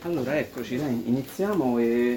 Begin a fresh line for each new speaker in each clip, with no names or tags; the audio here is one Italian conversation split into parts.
Allora, eccoci, dai, iniziamo e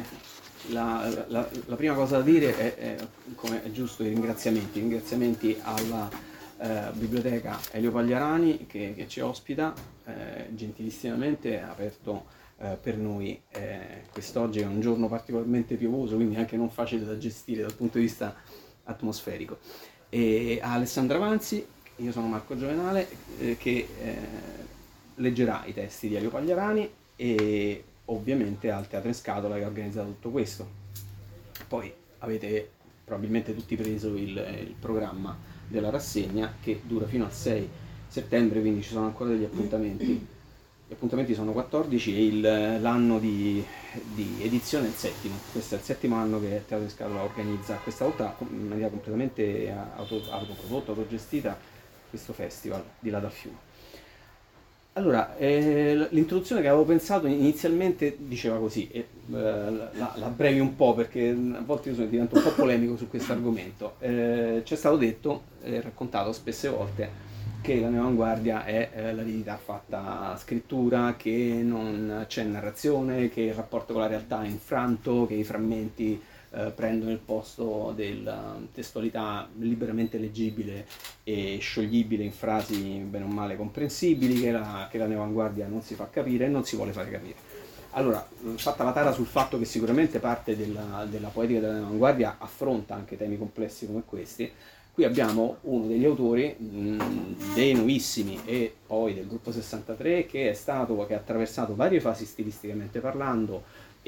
la prima cosa da dire come è giusto, i ringraziamenti alla Biblioteca Elio Pagliarani che ci ospita, gentilissimamente ha aperto per noi quest'oggi, è un giorno particolarmente piovoso, quindi anche non facile da gestire dal punto di vista atmosferico. E a Alessandra Vanzi, io sono Marco Giovenale, che leggerà i testi di Elio Pagliarani e ovviamente al Teatro in Scatola che ha organizzato tutto questo. Poi avete probabilmente tutti preso il programma della rassegna che dura fino al 6 settembre, quindi ci sono ancora degli appuntamenti. Gli appuntamenti sono 14 e l'anno di edizione è il settimo. Questo è il settimo anno che il Teatro in Scatola organizza, questa volta in maniera completamente autoprodotta, autogestita, questo festival di là dal fiume. Allora, l'introduzione che avevo pensato inizialmente diceva così, la abbrevi un po' perché a volte io divento un po' polemico su questo argomento. C'è stato detto e raccontato spesse volte che la neoavanguardia è l'aridità fatta scrittura, che non c'è narrazione, che il rapporto con la realtà è infranto, che i frammenti prendono il posto della testualità liberamente leggibile e scioglibile in frasi bene o male comprensibili, che la neoavanguardia non si fa capire e non si vuole fare capire. Allora, fatta la tara sul fatto che sicuramente parte della poetica della neoavanguardia affronta anche temi complessi come questi, qui abbiamo uno degli autori dei Nuovissimi e poi del Gruppo 63 che ha attraversato varie fasi stilisticamente parlando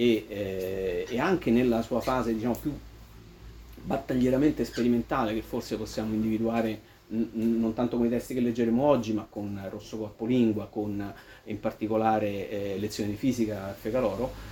e anche nella sua fase, diciamo, più battaglieramente sperimentale, che forse possiamo individuare non tanto con i testi che leggeremo oggi, ma con Rosso Corpolingua, con in particolare Lezioni di fisica Fecaloro.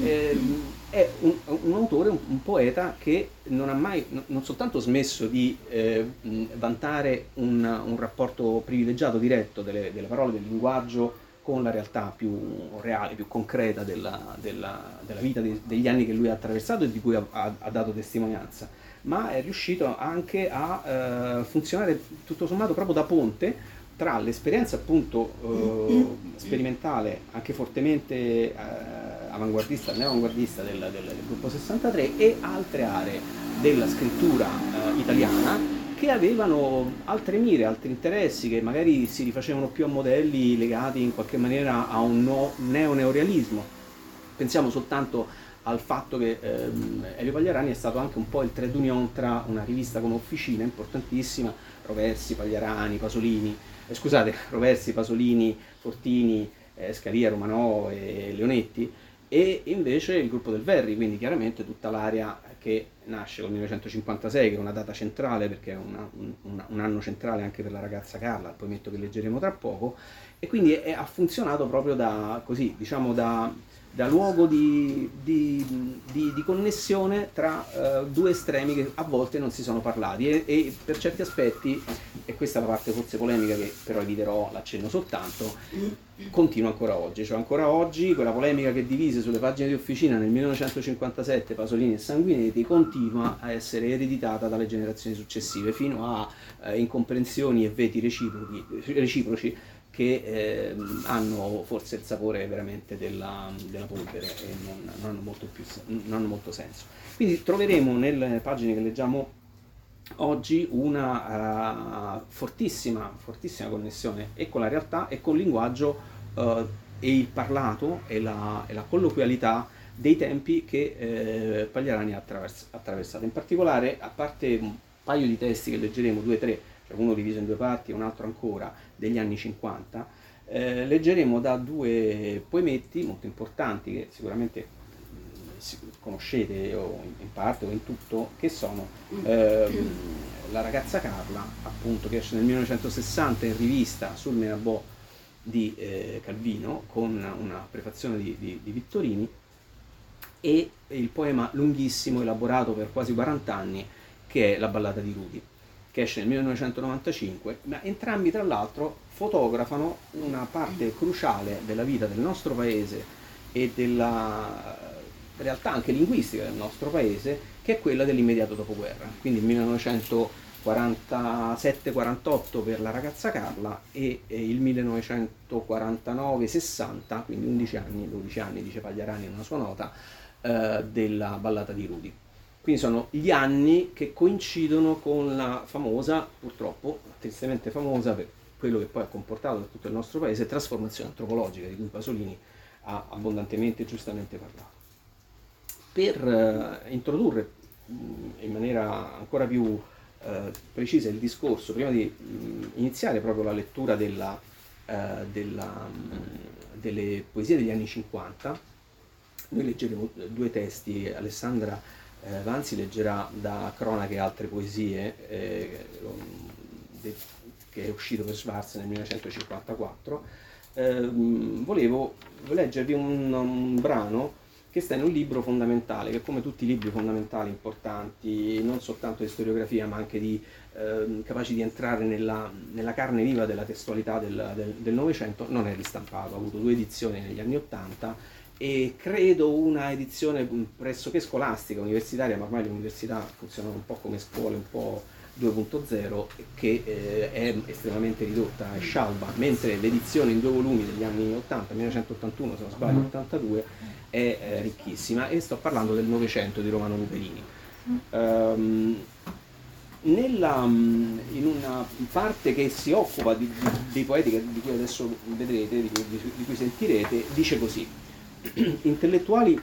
È un autore, un poeta che non ha mai, non soltanto smesso di vantare un rapporto privilegiato, diretto delle parole, del linguaggio con la realtà più reale, più concreta della vita, degli anni che lui ha attraversato e di cui ha dato testimonianza, ma è riuscito anche a funzionare tutto sommato proprio da ponte tra l'esperienza appunto sperimentale, anche fortemente avanguardista, neoavanguardista del gruppo 63 e altre aree della scrittura italiana che avevano altre mire, altri interessi, che magari si rifacevano più a modelli legati in qualche maniera a un neorealismo. Pensiamo soltanto al fatto che Elio Pagliarani è stato anche un po' il trade union tra una rivista come Officina, importantissima, Roversi, Pasolini, Fortini, Scalia, Romanò e Leonetti, e invece il gruppo del Verri, quindi chiaramente tutta l'area che nasce col 1956, che è una data centrale perché è un anno centrale anche per la ragazza Carla, il poemetto che leggeremo tra poco, e quindi ha funzionato proprio da, così, diciamo, da luogo di connessione tra due estremi che a volte non si sono parlati e per certi aspetti, e questa è la parte forse polemica che però eviterò, l'accenno soltanto, continua ancora oggi. Cioè ancora oggi quella polemica che divise sulle pagine di Officina nel 1957 Pasolini e Sanguinetti continua a essere ereditata dalle generazioni successive fino a incomprensioni e veti reciproci che hanno forse il sapore veramente della polvere e non hanno molto senso. Quindi troveremo nelle pagine che leggiamo oggi una fortissima connessione e con la realtà e con il linguaggio e il parlato e la colloquialità dei tempi che Pagliarani ha attraversato. In particolare, a parte un paio di testi che leggeremo, 2 o 3, cioè uno diviso in 2 parti e un altro ancora, degli anni 50, leggeremo da 2 poemetti molto importanti che sicuramente conoscete o in parte o in tutto, che sono La ragazza Carla, appunto, che esce nel 1960 in rivista sul Menabò di Calvino con una prefazione di Vittorini, e il poema lunghissimo elaborato per quasi 40 anni che è La ballata di Rudy, che esce nel 1995, ma entrambi tra l'altro fotografano una parte cruciale della vita del nostro paese e della realtà anche linguistica del nostro paese, che è quella dell'immediato dopoguerra, quindi il 1900 47-48 per la ragazza Carla e il 1949-60, quindi 11 anni, 12 anni, dice Pagliarani in una sua nota, della ballata di Rudy. Quindi sono gli anni che coincidono con la famosa, purtroppo, tristemente famosa, per quello che poi ha comportato per tutto il nostro paese, trasformazione antropologica, di cui Pasolini ha abbondantemente e giustamente parlato. Per introdurre in maniera ancora più precisa il discorso, prima di iniziare proprio la lettura delle poesie degli anni 50, noi leggeremo due testi. Alessandra Vanzi leggerà da Cronache e altre poesie, che è uscito per Schwarz nel 1954. Volevo leggervi un brano che sta in un libro fondamentale, che come tutti i libri fondamentali importanti, non soltanto di storiografia, ma anche capaci di entrare nella carne viva della testualità del Novecento, non è ristampato, ha avuto 2 edizioni negli anni *80 e credo una edizione pressoché scolastica, universitaria, ma ormai le università funzionano un po' come scuole, un po' 2.0, che è estremamente ridotta, è scialba, mentre l'edizione in 2 volumi degli anni 80, 1981 se non sbaglio, 82, è ricchissima, e sto parlando del Novecento di Romano Luperini. In una parte che si occupa dei poeti di cui adesso vedrete, di cui sentirete, dice così: intellettuali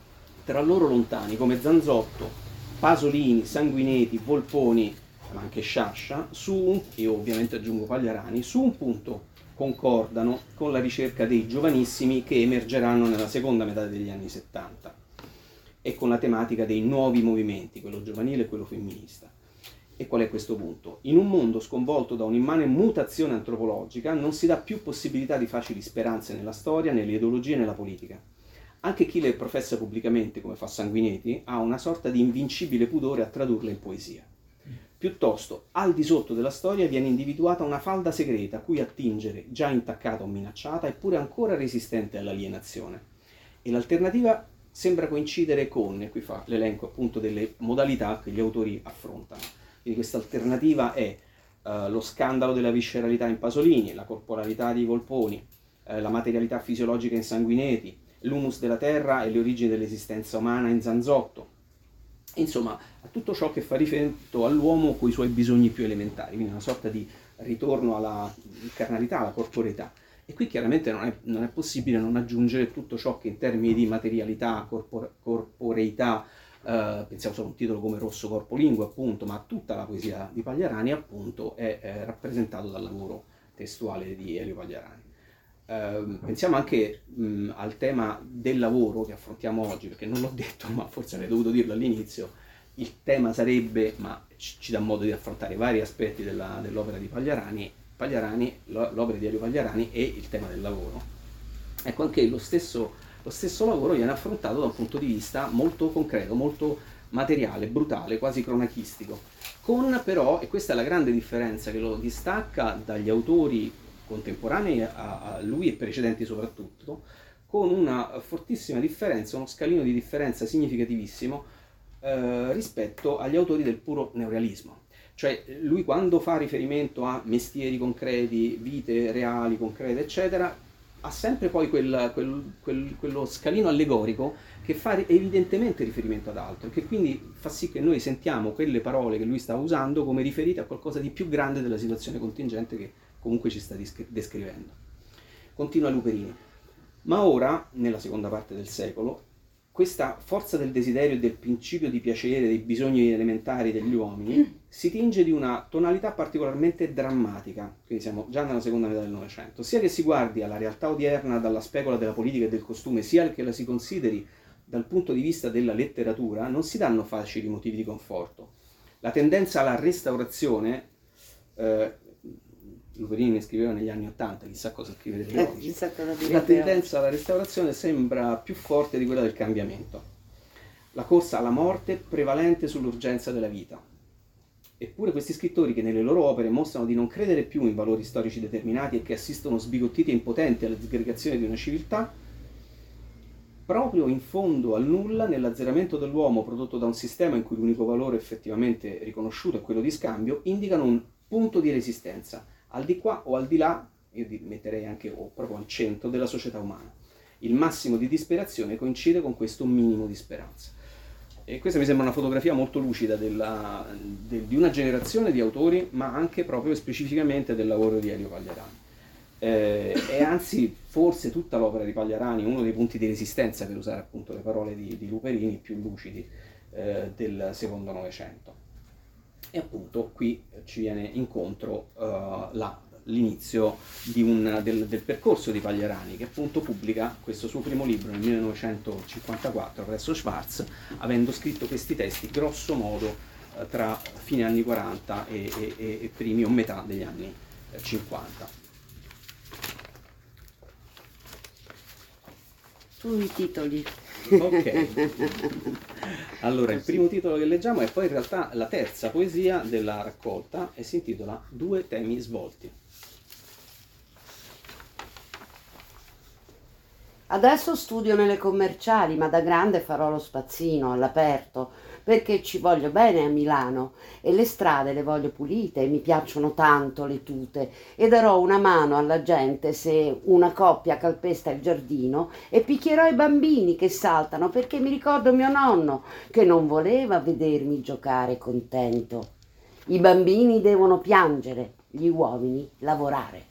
tra loro lontani come Zanzotto, Pasolini, Sanguineti, Volponi, ma anche Sciascia, io ovviamente aggiungo Pagliarani, su un punto concordano con la ricerca dei giovanissimi che emergeranno nella seconda metà degli anni 70 e con la tematica dei nuovi movimenti, quello giovanile e quello femminista. E qual è questo punto? In un mondo sconvolto da un'immane mutazione antropologica non si dà più possibilità di facili speranze nella storia, nelle ideologie e nella politica. Anche chi le professa pubblicamente, come fa Sanguineti, ha una sorta di invincibile pudore a tradurle in poesia. Piuttosto, al di sotto della storia viene individuata una falda segreta a cui attingere, già intaccata o minacciata, eppure ancora resistente all'alienazione. E l'alternativa sembra coincidere con, e qui fa l'elenco appunto delle modalità che gli autori affrontano. Quindi questa alternativa è lo scandalo della visceralità in Pasolini, la corporalità di Volponi, la materialità fisiologica in Sanguineti, l'humus della terra e le origini dell'esistenza umana in Zanzotto. Insomma, a tutto ciò che fa riferimento all'uomo con i suoi bisogni più elementari, quindi una sorta di ritorno alla carnalità, alla corporeità. E qui chiaramente non è possibile non aggiungere tutto ciò che in termini di materialità, corporeità, pensiamo solo a un titolo come Rosso Corpo Lingua, appunto, ma tutta la poesia di Pagliarani appunto è rappresentato dal lavoro testuale di Elio Pagliarani. Pensiamo anche al tema del lavoro che affrontiamo oggi, perché non l'ho detto, ma forse avrei dovuto dirlo all'inizio. Il tema sarebbe, ma ci dà modo di affrontare vari aspetti dell'opera di Pagliarani, l'opera di Elio Pagliarani e il tema del lavoro. Ecco, anche lo stesso lavoro viene affrontato da un punto di vista molto concreto, molto materiale, brutale, quasi cronachistico, con però, e questa è la grande differenza che lo distacca dagli autori contemporanei a lui e precedenti soprattutto, con una fortissima differenza, uno scalino di differenza significativissimo rispetto agli autori del puro neorealismo. Cioè lui, quando fa riferimento a mestieri concreti, vite reali, concrete, eccetera, ha sempre poi quello scalino allegorico che fa evidentemente riferimento ad altro, e che quindi fa sì che noi sentiamo quelle parole che lui sta usando come riferite a qualcosa di più grande della situazione contingente che comunque ci sta descrivendo. Continua Luperini. Ma ora, nella seconda parte del secolo, questa forza del desiderio e del principio di piacere, dei bisogni elementari degli uomini, si tinge di una tonalità particolarmente drammatica, quindi siamo già nella seconda metà del Novecento, sia che si guardi alla realtà odierna dalla specola della politica e del costume, sia che la si consideri dal punto di vista della letteratura, non si danno facili motivi di conforto. La tendenza alla restaurazione, Luperini ne scriveva negli anni '80, chissà cosa scriverebbe oggi. La tendenza alla restaurazione sembra più forte di quella del cambiamento. La corsa alla morte prevalente sull'urgenza della vita. Eppure questi scrittori, che nelle loro opere mostrano di non credere più in valori storici determinati e che assistono sbigottiti e impotenti alla disgregazione di una civiltà, proprio in fondo al nulla, nell'azzeramento dell'uomo prodotto da un sistema in cui l'unico valore effettivamente riconosciuto è quello di scambio, indicano un punto di resistenza, al di qua o al di là, io metterei anche o proprio al centro della società umana. Il massimo di disperazione coincide con questo minimo di speranza. E questa mi sembra una fotografia molto lucida di una generazione di autori, ma anche proprio specificamente del lavoro di Elio Pagliarani. E anzi, forse tutta l'opera di Pagliarani, uno dei punti di resistenza, per usare appunto le parole di Luperini, più lucidi del secondo Novecento. E appunto qui ci viene incontro l'inizio del percorso di Pagliarani, che appunto pubblica questo suo primo libro nel 1954 presso Schwarz, avendo scritto questi testi grosso modo tra fine anni 40 e primi o metà degli anni 50.
Tu i titoli.
Ok, allora il primo titolo che leggiamo è poi in realtà la terza poesia della raccolta e si intitola Due temi svolti.
Adesso studio nelle commerciali, ma da grande farò lo spazzino all'aperto, perché ci voglio bene a Milano e le strade le voglio pulite, mi piacciono tanto le tute e darò una mano alla gente se una coppia calpesta il giardino e picchierò i bambini che saltano perché mi ricordo mio nonno che non voleva vedermi giocare contento. I bambini devono piangere, gli uomini lavorare.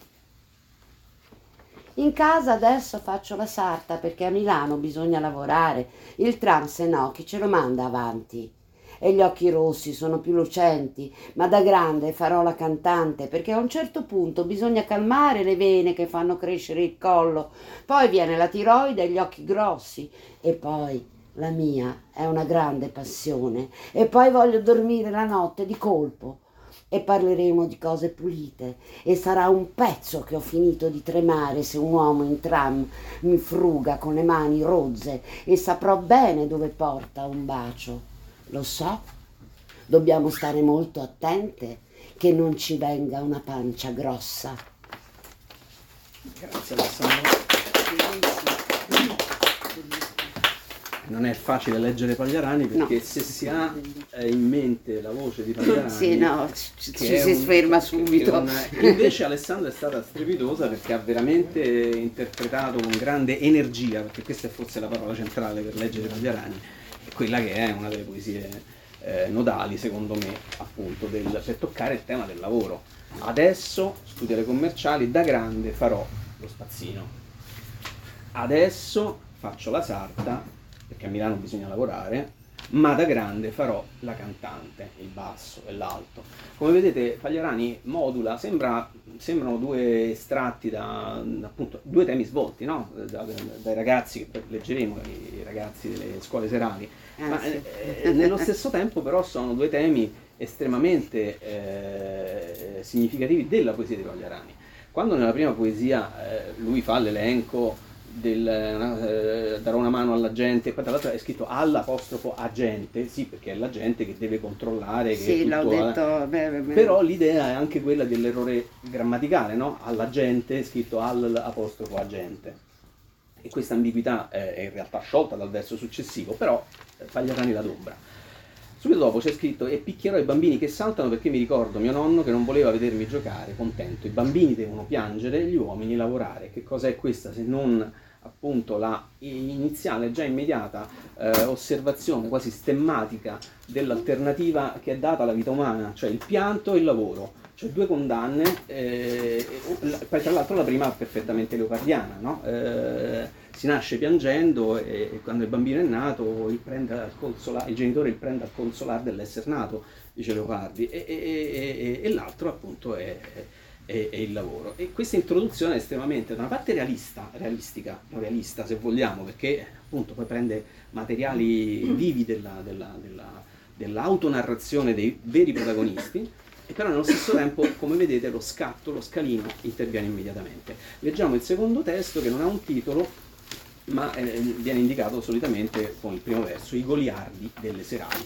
In casa adesso faccio la sarta perché a Milano bisogna lavorare, il tram se no chi ce lo manda avanti. E gli occhi rossi sono più lucenti, ma da grande farò la cantante perché a un certo punto bisogna calmare le vene che fanno crescere il collo, poi viene la tiroide e gli occhi grossi e poi la mia è una grande passione e poi voglio dormire la notte di colpo. E parleremo di cose pulite e sarà un pezzo che ho finito di tremare se un uomo in tram mi fruga con le mani rozze e saprò bene dove porta un bacio. Lo so, dobbiamo stare molto attente che non ci venga una pancia grossa.
Grazie Alessandro. Non è facile leggere Pagliarani perché no. Se si ha in mente la voce di Pagliarani
sì, no, ci si ferma subito.
Invece Alessandra è stata strepitosa perché ha veramente interpretato con grande energia, perché questa è forse la parola centrale per leggere Pagliarani, quella che è una delle poesie nodali secondo me appunto per toccare il tema del lavoro. Adesso studio le commerciali, da grande farò lo spazzino. Adesso faccio la sarta perché a Milano bisogna lavorare, ma da grande farò la cantante, il basso e l'alto. Come vedete Pagliarani modula, sembrano due estratti appunto due temi svolti, no? Dai ragazzi, che leggeremo, i ragazzi delle scuole serali, ma sì. Nello stesso tempo però sono due temi estremamente significativi della poesia di Pagliarani. Quando nella prima poesia lui fa l'elenco darò una mano alla gente, poi tra l'altro è scritto all'apostrofo agente, sì, perché è la gente che deve controllare, che
sì, l'ho detto,
però l'idea è anche quella dell'errore grammaticale, no? Alla gente scritto all'apostrofo agente, e questa ambiguità è in realtà sciolta dal verso successivo, però Pagliarani la adombra. Subito dopo c'è scritto: e picchierò i bambini che saltano perché mi ricordo mio nonno che non voleva vedermi giocare contento. I bambini devono piangere, gli uomini lavorare. Che cosa è questa se non appunto la iniziale, già immediata osservazione quasi stemmatica dell'alternativa che è data alla vita umana, cioè il pianto e il lavoro, cioè due condanne, poi tra l'altro la prima perfettamente leopardiana, no? Si nasce piangendo e quando il bambino è nato il genitore il prende al consolare dell'essere nato, dice Leopardi, e l'altro appunto è il lavoro. E questa introduzione è estremamente, da una parte realistica, non realista se vogliamo, perché appunto poi prende materiali vivi dell'autonarrazione dei veri protagonisti, e però nello stesso tempo, come vedete, lo scalino interviene immediatamente. Leggiamo il secondo testo che non ha un titolo, ma viene indicato solitamente con il primo verso: i goliardi delle serali.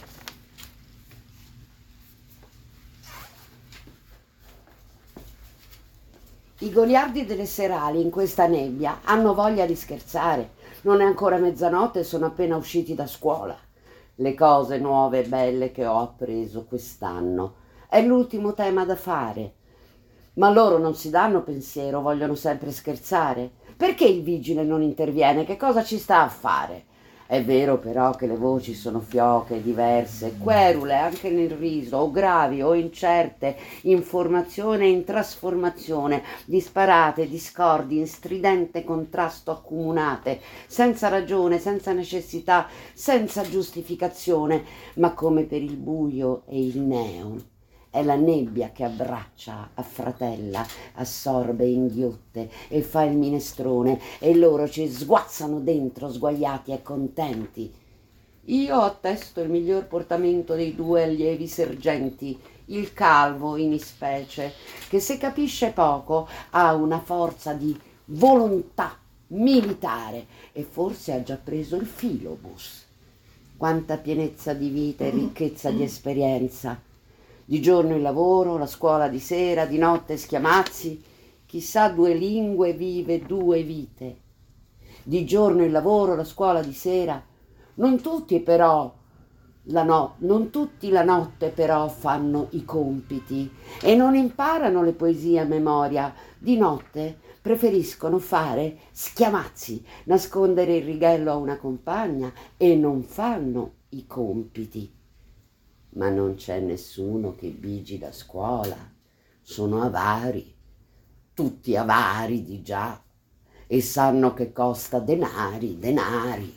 I goliardi delle serali in questa nebbia hanno voglia di scherzare. Non è ancora mezzanotte e sono appena usciti da scuola. Le cose nuove e belle che ho appreso quest'anno. È l'ultimo tema da fare. Ma loro non si danno pensiero, vogliono sempre scherzare. Perché il vigile non interviene? Che cosa ci sta a fare? È vero però che le voci sono fioche, diverse, querule anche nel riso, o gravi o incerte, in formazione e in trasformazione, disparate, discordi, in stridente contrasto accomunate, senza ragione, senza necessità, senza giustificazione, ma come per il buio e il neon. È la nebbia che abbraccia, affratella, assorbe, inghiotte e fa il minestrone e loro ci sguazzano dentro sguaiati e contenti. Io attesto il miglior portamento dei due allievi sergenti, il calvo in ispecie, che se capisce poco ha una forza di volontà militare e forse ha già preso il filobus. Quanta pienezza di vita e ricchezza di esperienza! Di giorno il lavoro, la scuola di sera, di notte schiamazzi, chissà 2 lingue vive 2 vite. Di giorno il lavoro, la scuola di sera, non tutti la notte però fanno i compiti e non imparano le poesie a memoria. Di notte preferiscono fare schiamazzi, nascondere il righello a una compagna e non fanno i compiti. Ma non c'è nessuno che vigila a scuola, sono avari, tutti avari di già, e sanno che costa denari, denari.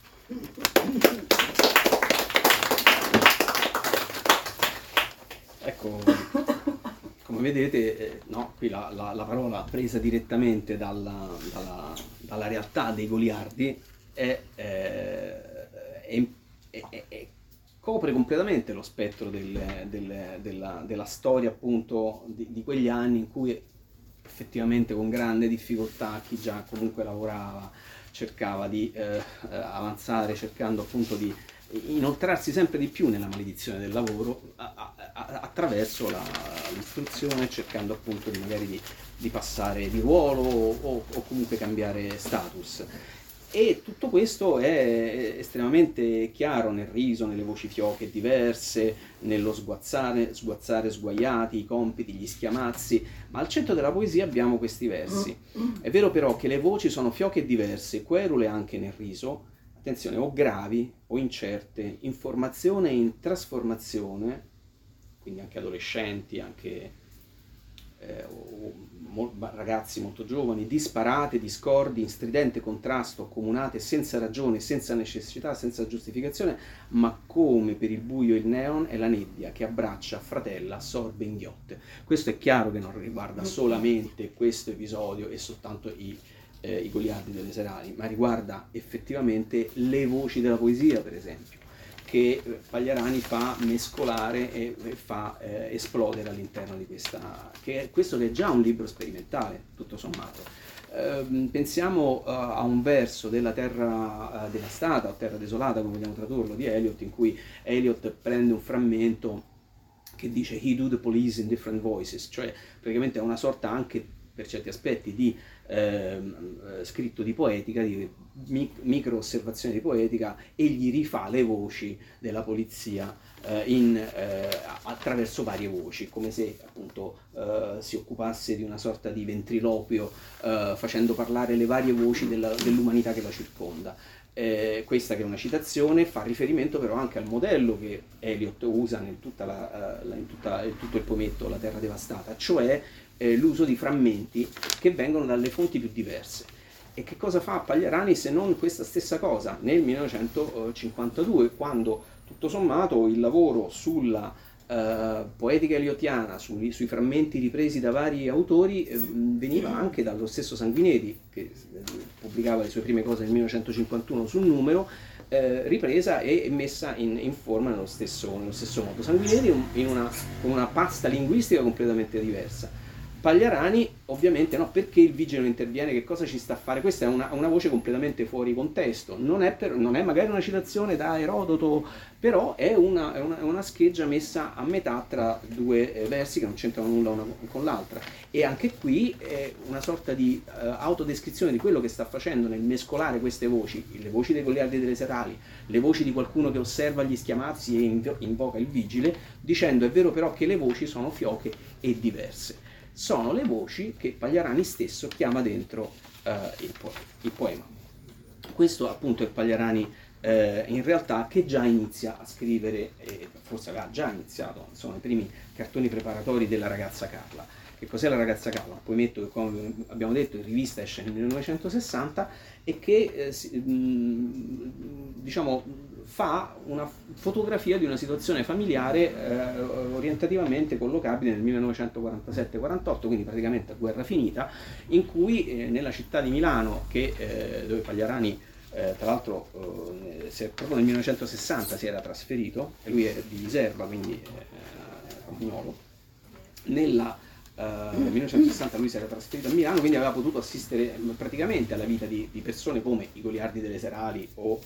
Ecco, come vedete, no, qui la parola presa direttamente dalla realtà dei goliardi copre completamente lo spettro della storia, appunto, di quegli anni in cui effettivamente con grande difficoltà chi già comunque lavorava cercava di avanzare, cercando appunto di inoltrarsi sempre di più nella maledizione del lavoro attraverso l'istruzione, cercando appunto magari di passare di ruolo o comunque cambiare status. E tutto questo è estremamente chiaro nel riso, nelle voci fioche diverse, nello sguazzare, sguaiati, i compiti, gli schiamazzi, ma al centro della poesia abbiamo questi versi. È vero però che le voci sono fioche diverse, querule anche nel riso, attenzione, o gravi o incerte, in formazione e in trasformazione, quindi anche adolescenti, anche ragazzi molto giovani, disparate, discordi, in stridente contrasto, accomunate, senza ragione, senza necessità, senza giustificazione, ma come per il buio il neon è la nebbia che abbraccia, fratella, assorbe, inghiotte. Questo è chiaro che non riguarda solamente questo episodio e soltanto i goliardi delle serali, ma riguarda effettivamente le voci della poesia, per esempio, che Pagliarani fa mescolare e fa esplodere all'interno di questo che è già un libro sperimentale, tutto sommato. Pensiamo a un verso della Terra devastata, o Terra desolata, come vogliamo tradurlo, di Eliot, in cui Eliot prende un frammento che dice "He do the police in different voices", cioè praticamente è una sorta anche per certi aspetti di scritto di poetica, di micro osservazione di poetica, e gli rifà le voci della polizia attraverso varie voci, come se appunto si occupasse di una sorta di ventriloquio, facendo parlare le varie voci dell'umanità che la circonda. Questa, che è una citazione, fa riferimento però anche al modello che Eliot usa in tutto il poemetto La Terra devastata, cioè l'uso di frammenti che vengono dalle fonti più diverse. E che cosa fa Pagliarani se non questa stessa cosa nel 1952, quando tutto sommato il lavoro sulla poetica eliotiana, sui frammenti ripresi da vari autori, veniva anche dallo stesso Sanguineti, che pubblicava le sue prime cose nel 1951 sul Numero, ripresa e messa in forma nello stesso modo. Sanguineti con una pasta linguistica completamente diversa. Pagliarani ovviamente no, perché il vigile non interviene, che cosa ci sta a fare? Questa è una voce completamente fuori contesto, non è magari una citazione da Erodoto, però è una scheggia messa a metà tra due versi che non c'entrano nulla una con l'altra, e anche qui è una sorta di autodescrizione di quello che sta facendo nel mescolare queste voci, le voci dei goliardi delle serali, le voci di qualcuno che osserva gli schiamazzi e invoca il vigile, dicendo è vero però che le voci sono fioche e diverse. Sono le voci che Pagliarani stesso chiama dentro il poema. Questo appunto è Pagliarani in realtà, che già inizia a scrivere, forse aveva già iniziato, sono i primi cartoni preparatori della Ragazza Carla. Che cos'è la Ragazza Carla? Un poemetto che, come abbiamo detto, in rivista esce nel 1960 e che diciamo fa una fotografia di una situazione familiare orientativamente collocabile nel 1947-48, quindi praticamente a guerra finita, in cui nella città di Milano, dove Pagliarani tra l'altro proprio nel 1960 si era trasferito, e lui è di riserva, quindi romagnolo, nel 1960 lui si era trasferito a Milano, quindi aveva potuto assistere praticamente alla vita di persone come i goliardi delle serali o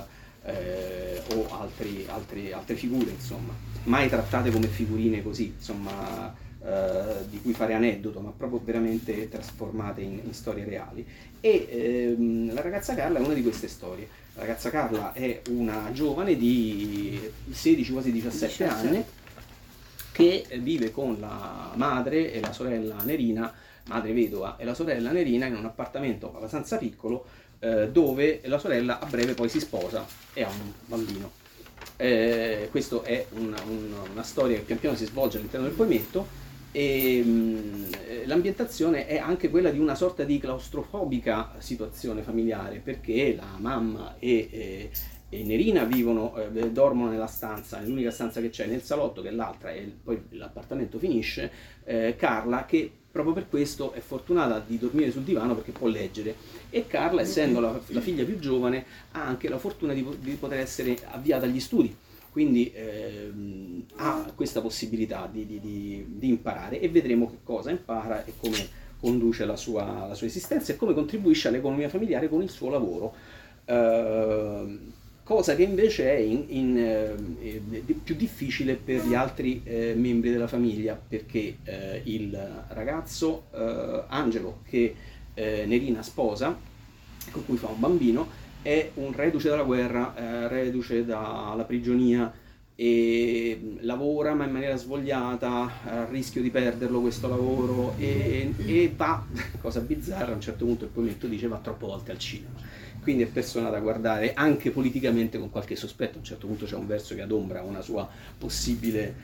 altre figure, insomma, mai trattate come figurine così, insomma, di cui fare aneddoto, ma proprio veramente trasformate in storie reali. E la Ragazza Carla è una di queste storie. La Ragazza Carla è una giovane di 16, quasi 17 anni, che vive con la madre e la sorella Nerina, madre vedova e la sorella Nerina, in un appartamento abbastanza piccolo, dove la sorella a breve poi si sposa e ha un bambino. Questa è una storia che pian piano si svolge all'interno del poemetto, e l'ambientazione è anche quella di una sorta di claustrofobica situazione familiare, perché la mamma e Nerina dormono nell'unica stanza che c'è nel salotto, che è l'altra, e poi l'appartamento finisce. Carla, che proprio per questo è fortunata di dormire sul divano perché può leggere, e Carla, essendo la figlia più giovane, ha anche la fortuna di poter essere avviata agli studi, quindi ha questa possibilità di imparare, e vedremo che cosa impara e come conduce la sua esistenza e come contribuisce all'economia familiare con il suo lavoro. Cosa che invece è più difficile per gli altri membri della famiglia, perché il ragazzo Angelo, che Nerina sposa, con cui fa un bambino, è un reduce dalla guerra, reduce dalla prigionia, e lavora ma in maniera svogliata, a rischio di perderlo questo lavoro, e va, cosa bizzarra, a un certo punto il poemetto dice, va troppe volte al cinema. Quindi è persona da guardare anche politicamente con qualche sospetto. A un certo punto c'è un verso che adombra una sua possibile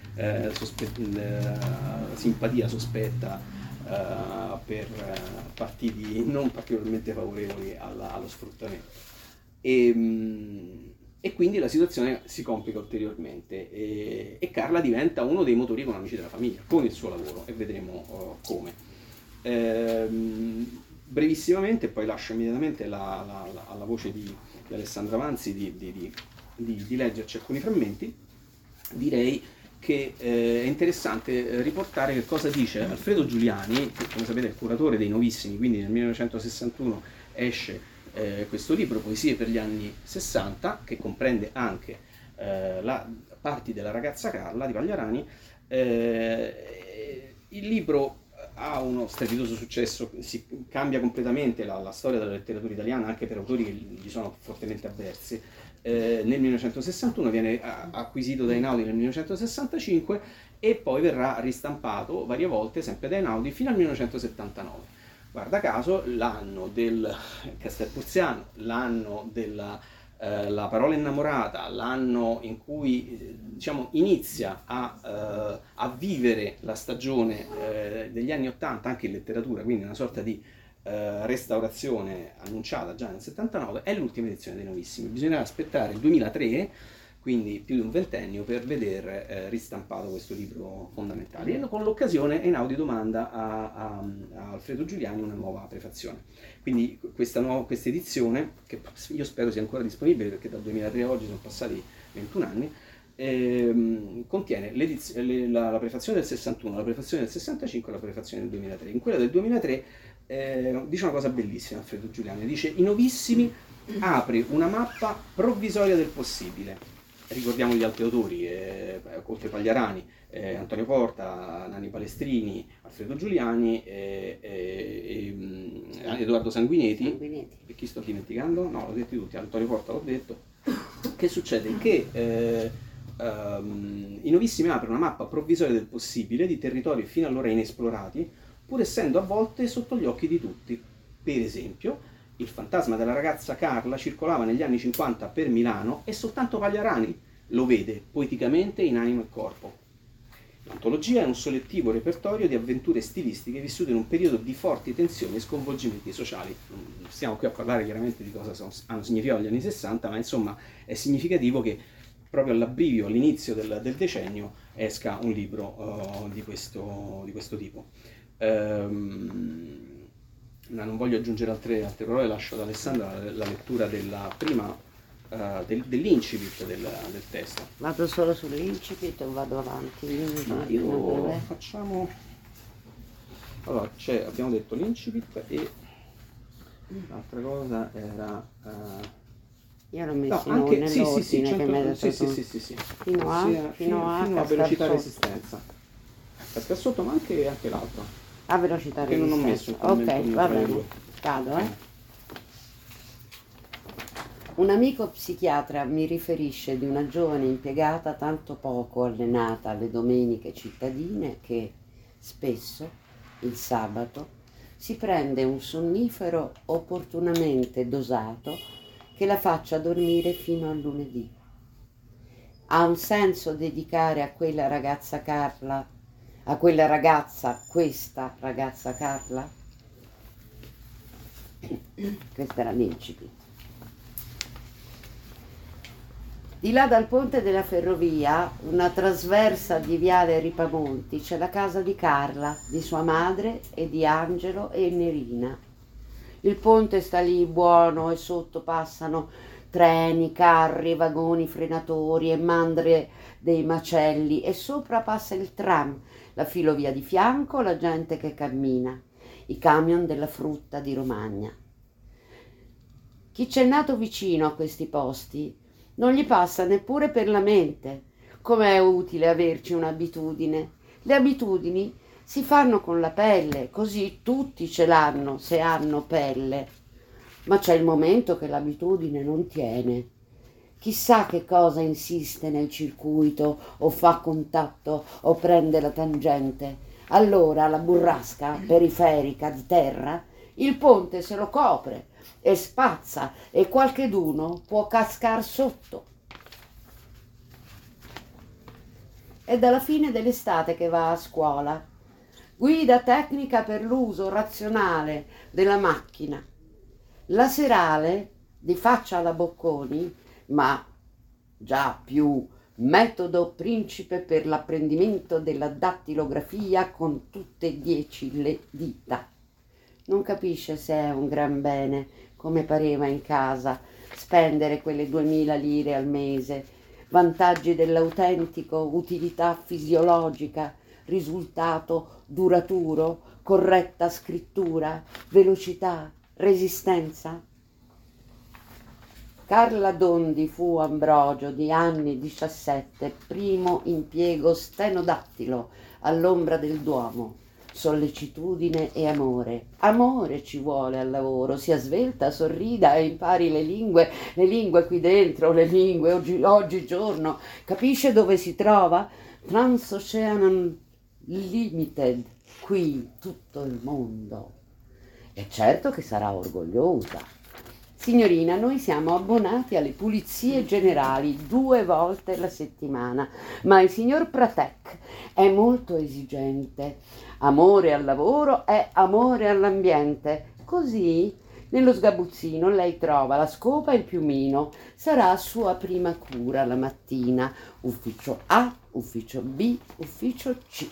simpatia sospetta per partiti non particolarmente favorevoli allo sfruttamento. E quindi la situazione si complica ulteriormente, e Carla diventa uno dei motori economici della famiglia con il suo lavoro, e vedremo come. Brevissimamente, poi lascio immediatamente alla voce di Alessandra Vanzi di leggerci alcuni frammenti. Direi che è interessante riportare che cosa dice Alfredo Giuliani, che come sapete è il curatore dei Novissimi, quindi nel 1961 esce questo libro, Poesie per gli anni 60, che comprende anche parti della Ragazza Carla di Pagliarani. Il libro ha uno strepitoso successo, si cambia completamente la storia della letteratura italiana, anche per autori che gli sono fortemente avversi. Nel 1961 viene acquisito da Einaudi nel 1965, e poi verrà ristampato varie volte sempre da Einaudi fino al 1979. Guarda caso, l'anno del Castelpruziano, l'anno della La parola innamorata, l'anno in cui diciamo, inizia a vivere la stagione degli anni '80 anche in letteratura, quindi una sorta di restaurazione annunciata già nel 79, è l'ultima edizione dei Novissimi. Bisognerà aspettare il 2003, quindi più di un ventennio, per veder ristampato questo libro fondamentale. E con l'occasione Einaudi domanda a Alfredo Giuliani una nuova prefazione. Quindi questa edizione, che io spero sia ancora disponibile, perché dal 2003 a oggi sono passati 21 anni, contiene la prefazione del 61, la prefazione del 65 e la prefazione del 2003. In quella del 2003 dice una cosa bellissima Alfredo Giuliani, dice: "I Novissimi apre una mappa provvisoria del possibile". Ricordiamo gli altri autori, oltre Pagliarani, Antonio Porta, Nanni Palestrini, Alfredo Giuliani, Edoardo Sanguinetti. E chi sto dimenticando? No, l'ho detto tutti, Antonio Porta l'ho detto. Che succede? Che i Novissimi apre una mappa provvisoria del possibile di territori fino allora inesplorati, pur essendo a volte sotto gli occhi di tutti. Per esempio, il fantasma della ragazza Carla circolava negli anni 50 per Milano e soltanto Pagliarani lo vede poeticamente in anima e corpo. L'antologia è un selettivo repertorio di avventure stilistiche vissute in un periodo di forti tensioni e sconvolgimenti sociali. Non stiamo qui a parlare chiaramente di cosa hanno significato gli anni 60, ma insomma è significativo che proprio all'abbrivio, all'inizio del decennio, esca un libro di questo tipo. Non voglio aggiungere altre parole, lascio ad Alessandra la lettura della prima, dell'incipit del testo.
Vado solo sull'incipit o vado avanti?
Io facciamo... Allora, abbiamo detto l'incipit e l'altra cosa era...
Io l'ho messo nell'ordine che mi hai detto tu.
Sì.
Fino a
velocità e resistenza. Casca sotto, ma anche l'altro.
A velocità
che non ho messo il
ok, va bene, cado. Un amico psichiatra mi riferisce di una giovane impiegata tanto poco allenata alle domeniche cittadine che spesso, il sabato, si prende un sonnifero opportunamente dosato che la faccia dormire fino al lunedì. Ha un senso dedicare a quella ragazza Carla, questa ragazza Carla? Questa era l'incipit. Di là dal ponte della ferrovia, una trasversa di viale Ripamonti, c'è la casa di Carla, di sua madre e di Angelo e Nerina. Il ponte sta lì buono e sotto passano treni, carri, vagoni frenatori e mandrie dei macelli e sopra passa il tram, la filovia di fianco, la gente che cammina, i camion della frutta di Romagna. Chi c'è nato vicino a questi posti non gli passa neppure per la mente com'è utile averci un'abitudine. Le abitudini si fanno con la pelle, così tutti ce l'hanno se hanno pelle. Ma c'è il momento che l'abitudine non tiene. Chissà che cosa insiste nel circuito o fa contatto o prende la tangente. Allora la burrasca periferica di terra, il ponte se lo copre e spazza e qualcheduno può cascar sotto. È dalla fine dell'estate che va a scuola. Guida tecnica per l'uso razionale della macchina. La serale, di faccia alla Bocconi, ma già più metodo principe per l'apprendimento della dattilografia con tutte e 10 le dita. Non capisce se è un gran bene, come pareva in casa, spendere quelle 2000 lire al mese, vantaggi dell'autentico, utilità fisiologica, risultato duraturo, corretta scrittura, velocità, resistenza. Carla Dondi fu Ambrogio di anni 17, primo impiego stenodattilo all'ombra del Duomo. Sollecitudine e amore. Amore ci vuole al lavoro, sia svelta, sorrida e impari le lingue qui dentro, le lingue oggigiorno. Capisce dove si trova? Transocean Limited, qui tutto il mondo. E certo che sarà orgogliosa. Signorina, noi siamo abbonati alle pulizie generali 2 volte la settimana, ma il signor Pratek è molto esigente. Amore al lavoro è amore all'ambiente. Così, nello sgabuzzino, lei trova la scopa e il piumino. Sarà sua prima cura la mattina. Ufficio A, ufficio B, ufficio C.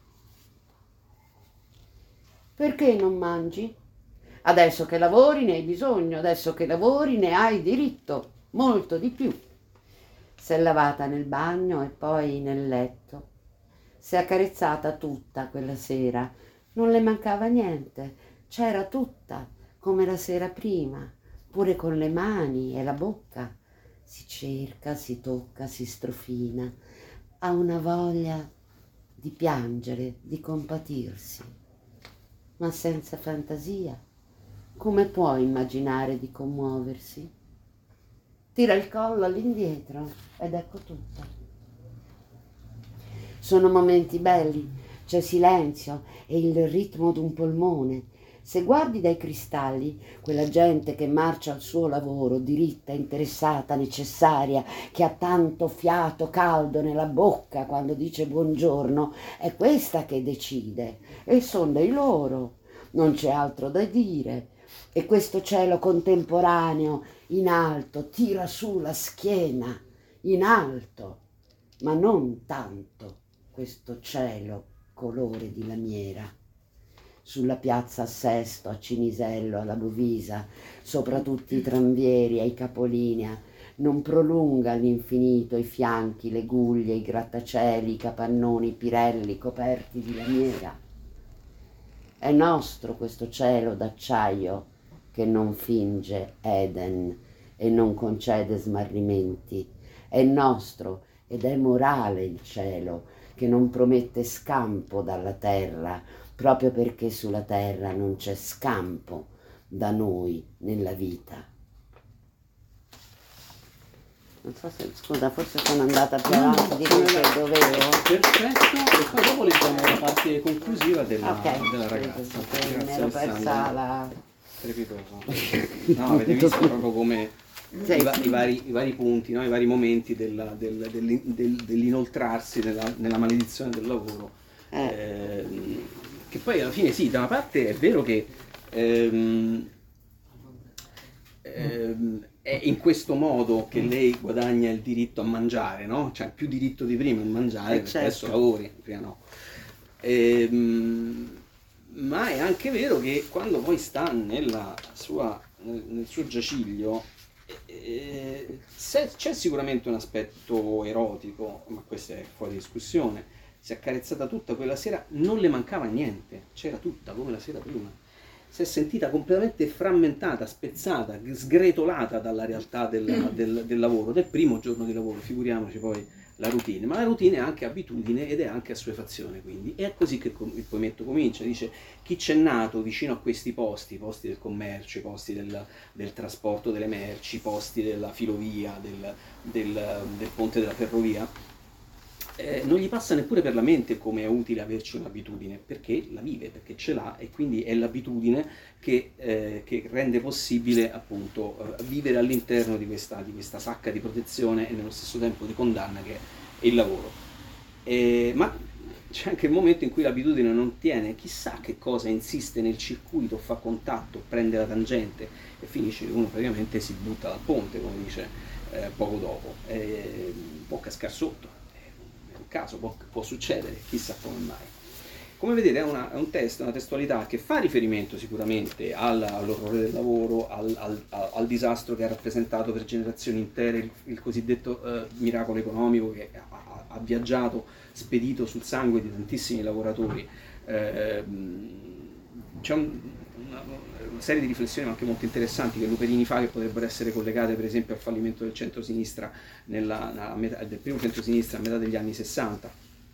Perché non mangi? Adesso che lavori ne hai bisogno, adesso che lavori ne hai diritto, molto di più. Si è lavata nel bagno e poi nel letto. Si è accarezzata tutta quella sera. Non le mancava niente. C'era tutta, come la sera prima, pure con le mani e la bocca. Si cerca, si tocca, si strofina. Ha una voglia di piangere, di compatirsi, ma senza fantasia. Come può immaginare di commuoversi? Tira il collo all'indietro ed ecco tutto. Sono momenti belli, c'è silenzio e il ritmo d'un polmone. Se guardi dai cristalli, quella gente che marcia al suo lavoro, diritta, interessata, necessaria, che ha tanto fiato caldo nella bocca quando dice buongiorno, è questa che decide e son dei loro, non c'è altro da dire. E questo cielo contemporaneo in alto tira su la schiena, in alto, ma non tanto questo cielo colore di lamiera. Sulla piazza a Sesto, a Cinisello, alla Bovisa, sopra tutti i tranvieri, ai capolinea, non prolunga all'infinito i fianchi, le guglie, i grattacieli, i capannoni, i pirelli coperti di lamiera. È nostro questo cielo d'acciaio che non finge Eden e non concede smarrimenti. È nostro ed è morale il cielo che non promette scampo dalla terra, proprio perché sulla terra non c'è scampo da noi nella vita. Non so se, scusa, forse sono andata più avanti di quello che dovevo.
Perfetto, e poi dopo leggiamo la parte conclusiva della ragazza.
Mi
Grazie
ero persa
Alessandra.
la...
Strepitoso. No, avete visto proprio come
Sì.
i vari punti, no? I vari momenti dell'inoltrarsi nella maledizione del lavoro. Che poi alla fine sì, da una parte è vero che è in questo modo che lei guadagna il diritto a mangiare, no? Cioè più diritto di prima a mangiare, perché
certo.
adesso lavori, prima no. Ma è anche vero che quando poi sta nel suo giaciglio c'è sicuramente un aspetto erotico, ma questo è fuori discussione. Si è accarezzata tutta quella sera, non le mancava niente, c'era tutta come la sera prima. Si è sentita completamente frammentata, spezzata, sgretolata dalla realtà del lavoro, del primo giorno di lavoro, figuriamoci poi la routine. Ma la routine è anche abitudine ed è anche assuefazione, quindi. E è così che il poemetto comincia, dice: chi c'è nato vicino a questi posti, i posti del commercio, i posti del trasporto delle merci, i posti della filovia, del ponte della ferrovia, non gli passa neppure per la mente come è utile averci un'abitudine, perché la vive, perché ce l'ha, e quindi è l'abitudine che rende possibile appunto vivere all'interno di questa sacca di protezione e nello stesso tempo di condanna che è il lavoro. Ma c'è anche il momento in cui l'abitudine non tiene, chissà che cosa insiste nel circuito, fa contatto, prende la tangente e finisce che uno praticamente si butta dal ponte, come dice poco dopo, può cascare sotto. Caso può succedere, chissà come mai. Come vedete è un testo, una testualità che fa riferimento sicuramente all'orrore del lavoro, al disastro che ha rappresentato per generazioni intere il cosiddetto miracolo economico che ha viaggiato, spedito sul sangue di tantissimi lavoratori. C'è una serie di riflessioni anche molto interessanti che Luperini fa, che potrebbero essere collegate per esempio al fallimento del centro-sinistra, del primo centro-sinistra a metà degli anni 60,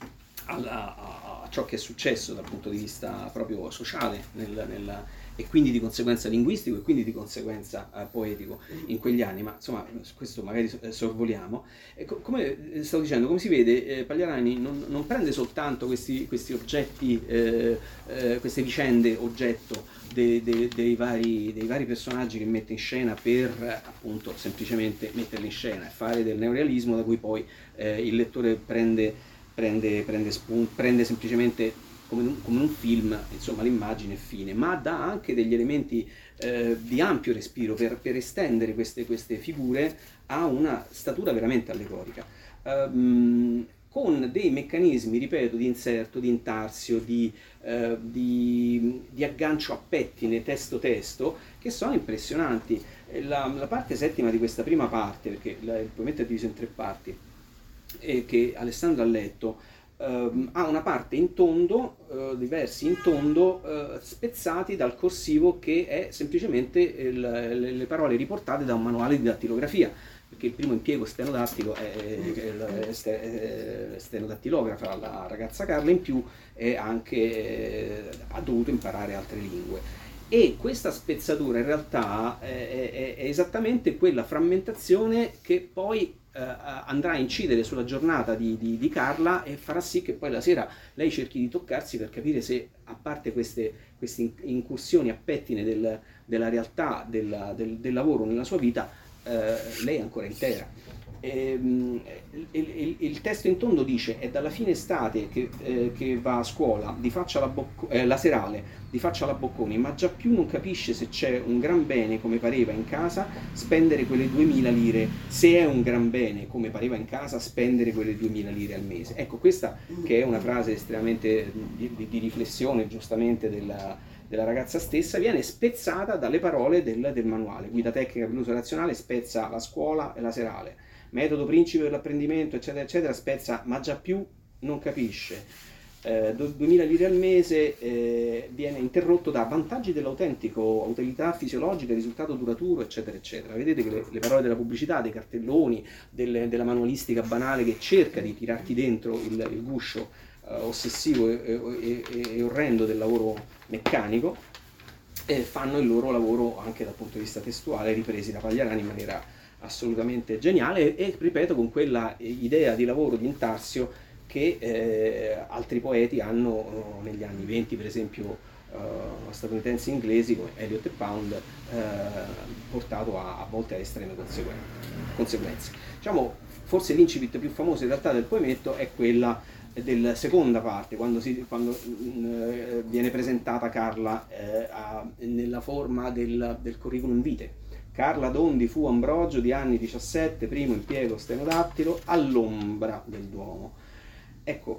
a ciò che è successo dal punto di vista proprio sociale e quindi di conseguenza linguistico e quindi di conseguenza poetico in quegli anni, ma insomma questo magari sorvoliamo. E come stavo dicendo, come si vede, Pagliarani non prende soltanto questi oggetti, queste vicende oggetto dei vari personaggi che mette in scena per appunto semplicemente metterli in scena e fare del neorealismo da cui poi il lettore prende semplicemente come un film, insomma l'immagine è fine, ma dà anche degli elementi di ampio respiro per estendere queste figure a una statura veramente allegorica, con dei meccanismi, ripeto, di inserto, di intarsio, di aggancio a pettine testo-testo, che sono impressionanti. La parte settima di questa prima parte, perché il poemetto è diviso in tre parti, che Alessandra ha letto, ha una parte in tondo, diversi in tondo, spezzati dal corsivo, che è semplicemente le parole riportate da un manuale di dattilografia, perché il primo impiego stenodattilo è stenodattilografa la ragazza Carla, in più è anche, ha dovuto imparare altre lingue. E questa spezzatura in realtà è esattamente quella frammentazione che poi andrà a incidere sulla giornata di Carla, e farà sì che poi la sera lei cerchi di toccarsi per capire se, a parte queste incursioni a pettine della realtà del lavoro nella sua vita, lei è ancora intera. Il testo in tondo dice: è dalla fine estate che va a scuola, di faccia la serale, di faccia alla Bocconi, ma già più non capisce se c'è un gran bene, come pareva in casa, spendere quelle 2000 lire, se è un gran bene, come pareva in casa, spendere quelle 2000 lire al mese. Ecco, questa che è una frase estremamente di riflessione, giustamente, della ragazza stessa, viene spezzata dalle parole del manuale. Guida tecnica per l'uso razionale spezza la scuola e la serale. Metodo principe per l'apprendimento, eccetera, eccetera, spezza, ma già più non capisce. 2000 lire al mese viene interrotto da vantaggi dell'autentico, utilità fisiologica, risultato duraturo, eccetera, eccetera. Vedete che le parole della pubblicità, dei cartelloni, della manualistica banale che cerca di tirarti dentro il guscio ossessivo e orrendo del lavoro meccanico, fanno il loro lavoro anche dal punto di vista testuale, ripresi da Pagliarani in maniera assolutamente geniale, e ripeto, con quella idea di lavoro di intarsio che altri poeti hanno negli anni 20, per esempio statunitensi e inglesi come Eliot e Pound, portato a volte a estreme conseguenze. Diciamo, forse l'incipit più famoso in realtà del poemetto è quella della seconda parte, quando viene presentata Carla nella forma del curriculum vitae. Carla Dondi fu Ambrogio, di anni 17, primo impiego stenodattilo, all'ombra del Duomo. Ecco,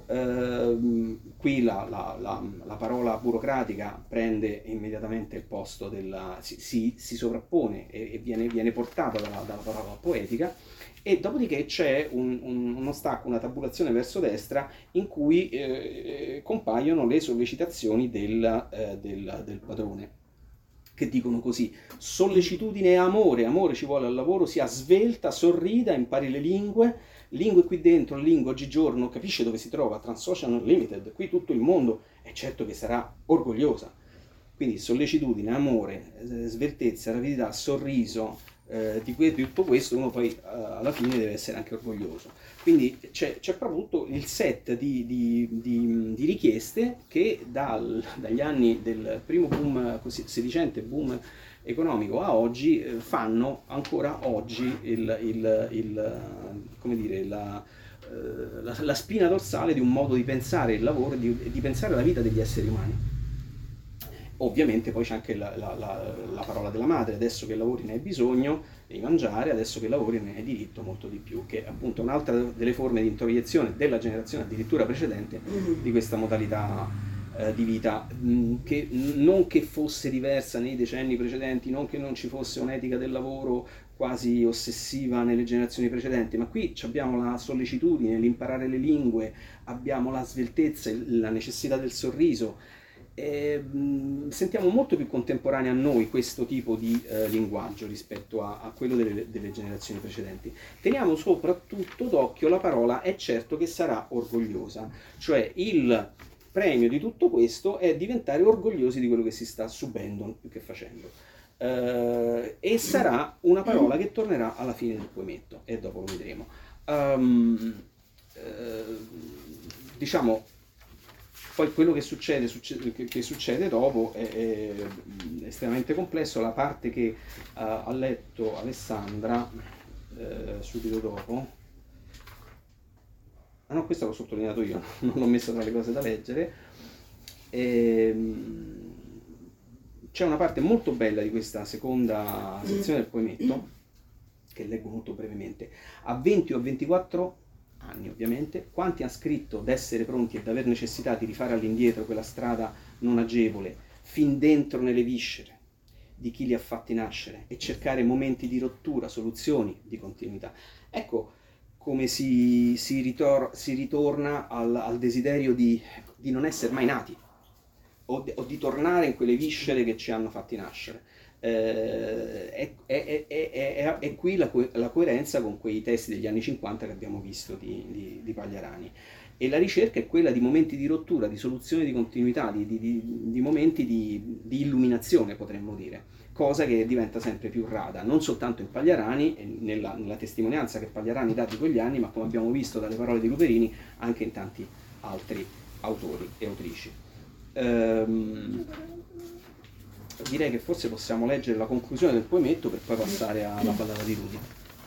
qui la parola burocratica prende immediatamente il posto si sovrappone e viene portata dalla parola poetica, e dopodiché c'è uno stacco, una tabulazione verso destra, in cui compaiono le sollecitazioni del padrone, che dicono così: sollecitudine e amore ci vuole al lavoro, sia svelta, sorrida, impari le lingue qui dentro, la lingua oggigiorno capisce dove si trova, Transocean Unlimited, qui tutto il mondo, è certo che sarà orgogliosa. Quindi sollecitudine, amore, sveltezza, rapidità, sorriso, di tutto questo uno poi alla fine deve essere anche orgoglioso. Quindi c'è proprio tutto il set di richieste che dagli anni del primo boom sedicente, boom economico, a oggi fanno ancora oggi come dire, la spina dorsale di un modo di pensare il lavoro, di pensare la vita degli esseri umani. Ovviamente poi c'è anche la parola della madre: adesso che lavori ne hai bisogno, devi mangiare, adesso che lavori ne hai diritto molto di più, che è appunto un'altra delle forme di introiezione della generazione addirittura precedente di questa modalità di vita, che non che fosse diversa nei decenni precedenti, non che non ci fosse un'etica del lavoro quasi ossessiva nelle generazioni precedenti, ma qui abbiamo la sollecitudine, l'imparare le lingue, abbiamo la sveltezza, la necessità del sorriso. Sentiamo molto più contemporanea a noi questo tipo di linguaggio rispetto a quello delle generazioni precedenti. Teniamo soprattutto d'occhio la parola "è certo che sarà orgogliosa", cioè il premio di tutto questo è diventare orgogliosi di quello che si sta subendo più che facendo. E sarà una parola che tornerà alla fine del poemetto, e dopo lo vedremo. Diciamo, poi quello che succede dopo è estremamente complesso. La parte che ha letto Alessandra subito dopo, ah no, questo l'ho sottolineato io, non l'ho messo tra le cose da leggere. C'è una parte molto bella di questa seconda sezione del poemetto, che leggo molto brevemente. A 20 o 24 anni, ovviamente, quanti hanno scritto d'essere pronti e d'aver necessità di rifare all'indietro quella strada non agevole, fin dentro nelle viscere di chi li ha fatti nascere, e cercare momenti di rottura, soluzioni di continuità. Ecco, come si ritorna al desiderio di non essere mai nati, o di tornare in quelle viscere che ci hanno fatti nascere. È qui la coerenza con quei testi degli anni 50 che abbiamo visto di Pagliarani. E la ricerca è quella di momenti di rottura, di soluzione di continuità, di momenti di illuminazione, potremmo dire, cosa che diventa sempre più rara, non soltanto in Pagliarani, nella testimonianza che Pagliarani dà di quegli anni, ma come abbiamo visto dalle parole di Luperini, anche in tanti altri autori e autrici. Direi che forse possiamo leggere la conclusione del poemetto per poi passare alla ballata di Rudy.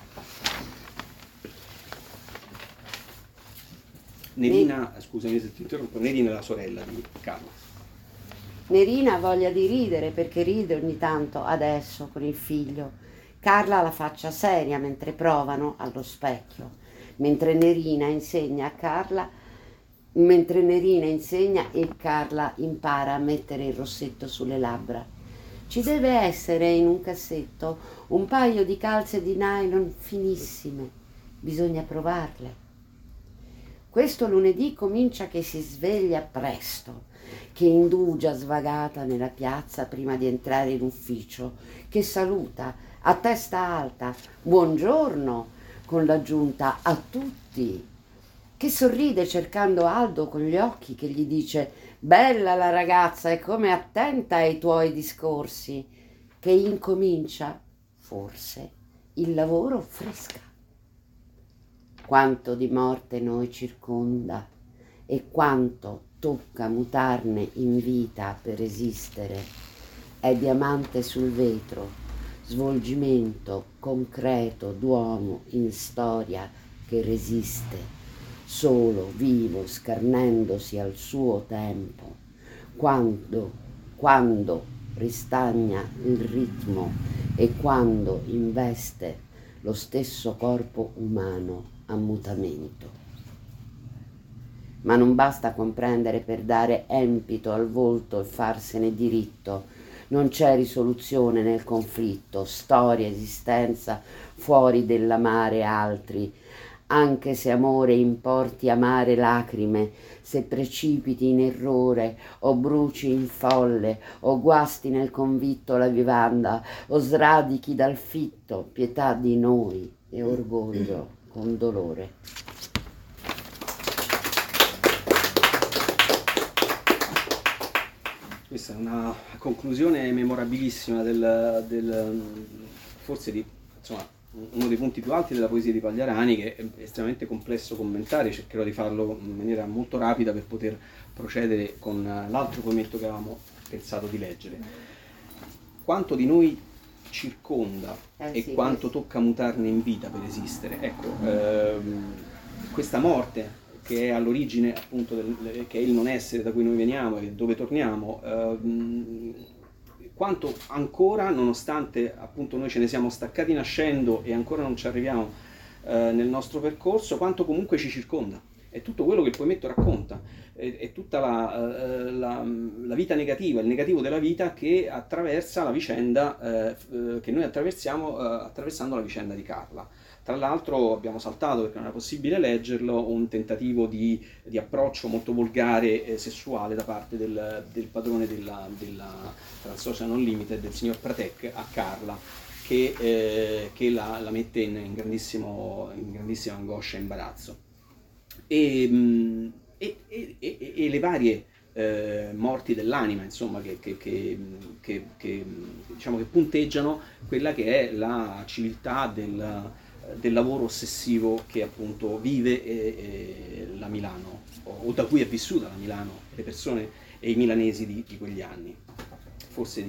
Nerina, scusami se ti interrompo, Nerina è la sorella di Carla.
Nerina ha voglia di ridere perché ride ogni tanto adesso con il figlio. Carla ha la faccia seria mentre provano allo specchio, mentre Nerina insegna e Carla impara a mettere il rossetto sulle labbra. Ci deve essere in un cassetto un paio di calze di nylon finissime, bisogna provarle. Questo lunedì comincia che si sveglia presto, che indugia svagata nella piazza prima di entrare in ufficio, che saluta a testa alta, buongiorno, con l'aggiunta a tutti, che sorride cercando Aldo con gli occhi, che gli dice bella la ragazza e come attenta ai tuoi discorsi, che incomincia, forse, il lavoro fresca. Quanto di morte noi circonda e quanto tocca mutarne in vita per esistere. È diamante sul vetro, svolgimento concreto d'uomo in storia che resiste, solo, vivo, scarnendosi al suo tempo, quando ristagna il ritmo e quando investe lo stesso corpo umano a mutamento. Ma non basta comprendere per dare empito al volto e farsene diritto. Non c'è risoluzione nel conflitto, storia, esistenza fuori dell'amare altri, anche se amore importi amare lacrime, se precipiti in errore, o bruci in folle, o guasti nel convitto la vivanda, o sradichi dal fitto pietà di noi e orgoglio con dolore.
Questa è una conclusione memorabilissima forse insomma, uno dei punti più alti della poesia di Pagliarani, che è estremamente complesso commentare. Cercherò di farlo in maniera molto rapida per poter procedere con l'altro poemetto che avevamo pensato di leggere. Quanto di noi circonda e quanto tocca mutarne in vita per esistere. Ecco, questa morte che è all'origine appunto che è il non essere da cui noi veniamo e dove torniamo, quanto ancora, nonostante appunto noi ce ne siamo staccati nascendo e ancora non ci arriviamo nel nostro percorso, quanto comunque ci circonda. È tutto quello che il poemetto racconta, è tutta la vita negativa, il negativo della vita che attraversa la vicenda che noi attraversiamo attraversando la vicenda di Carla. Tra l'altro abbiamo saltato, perché non era possibile leggerlo, un tentativo di approccio molto volgare sessuale da parte del padrone della Transocean Unlimited, del signor Pratek, a Carla, che la mette in grandissima angoscia e imbarazzo. E le varie morti dell'anima, insomma, che diciamo che punteggiano quella che è la civiltà del lavoro ossessivo che appunto vive la Milano, o da cui è vissuta la Milano, le persone e i milanesi di quegli anni, forse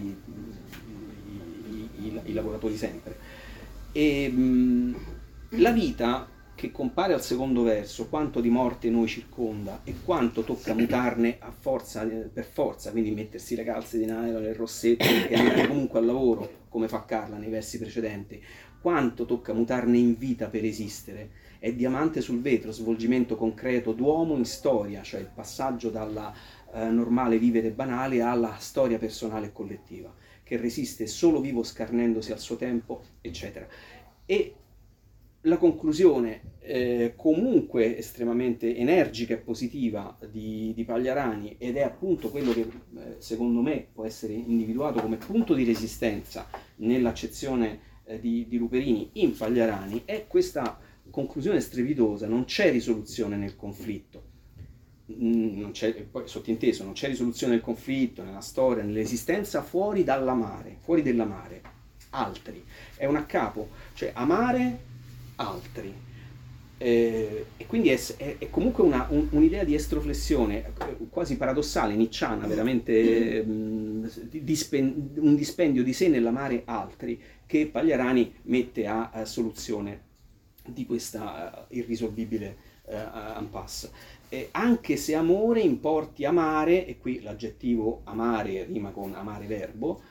i lavoratori sempre. E la vita che compare al secondo verso, quanto di morte noi circonda e quanto tocca mutarne per forza, quindi mettersi le calze di nylon, il rossetto e andare comunque al lavoro, come fa Carla nei versi precedenti, quanto tocca mutarne in vita per esistere. È diamante sul vetro, svolgimento concreto d'uomo in storia, cioè il passaggio dalla normale vivere banale alla storia personale e collettiva, che resiste solo vivo scarnendosi al suo tempo, eccetera. E la conclusione comunque estremamente energica e positiva di Pagliarani, ed è appunto quello che secondo me può essere individuato come punto di resistenza nell'accezione di Luperini in Pagliarani, è questa conclusione strepitosa: non c'è risoluzione nel conflitto. Non c'è, poi sottinteso, non c'è risoluzione del conflitto, nella storia, nell'esistenza fuori dall'amare, fuori dell'amare, altri. È un accapo, cioè amare altri. E quindi è comunque un'idea di estroflessione quasi paradossale, nicciana, veramente un dispendio di sé nell'amare altri, che Pagliarani mette a soluzione di questa irrisolvibile impasse. Anche se amore importi amare, e qui l'aggettivo amare rima con amare verbo,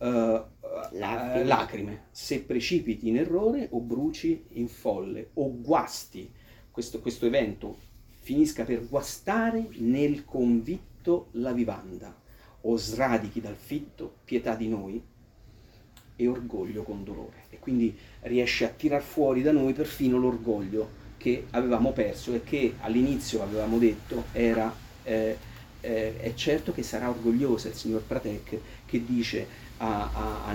lacrime, se precipiti in errore o bruci in folle o guasti, questo evento finisca per guastare nel convitto la vivanda, o sradichi dal fitto pietà di noi e orgoglio con dolore. E quindi riesce a tirar fuori da noi perfino l'orgoglio che avevamo perso e che all'inizio avevamo detto era è certo che sarà orgogliosa il signor Pratek, che dice a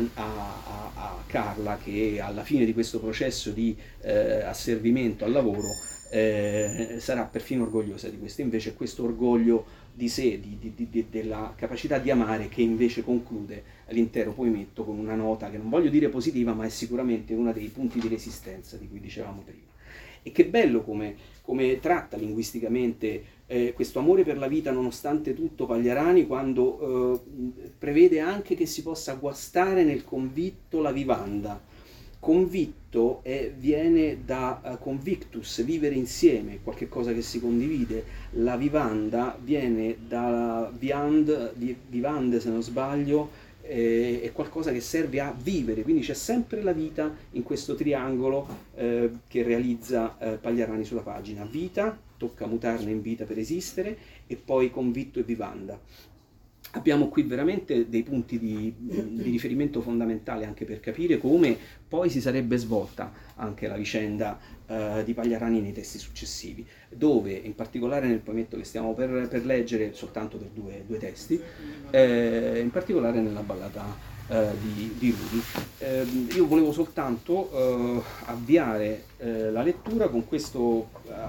Carla che alla fine di questo processo di asservimento al lavoro sarà perfino orgogliosa di questo. Invece è questo orgoglio di sé, della capacità di amare, che invece conclude l'intero poemetto con una nota che non voglio dire positiva, ma è sicuramente uno dei punti di resistenza di cui dicevamo prima. E che bello come tratta linguisticamente questo amore per la vita nonostante tutto Pagliarani, quando prevede anche che si possa guastare nel convitto la vivanda. Convitto viene da convictus, vivere insieme, qualche cosa che si condivide. La vivanda viene da vivande, se non sbaglio, è qualcosa che serve a vivere, quindi c'è sempre la vita in questo triangolo che realizza Pagliarani sulla pagina. Vita, tocca mutarne in vita per esistere, e poi convitto e vivanda. Abbiamo qui veramente dei punti di riferimento fondamentali anche per capire come poi si sarebbe svolta anche la vicenda di Pagliarani nei testi successivi, dove in particolare nel poemetto che stiamo per leggere, soltanto per due testi, in particolare nella ballata di Rudy. Io volevo soltanto avviare la lettura con questo,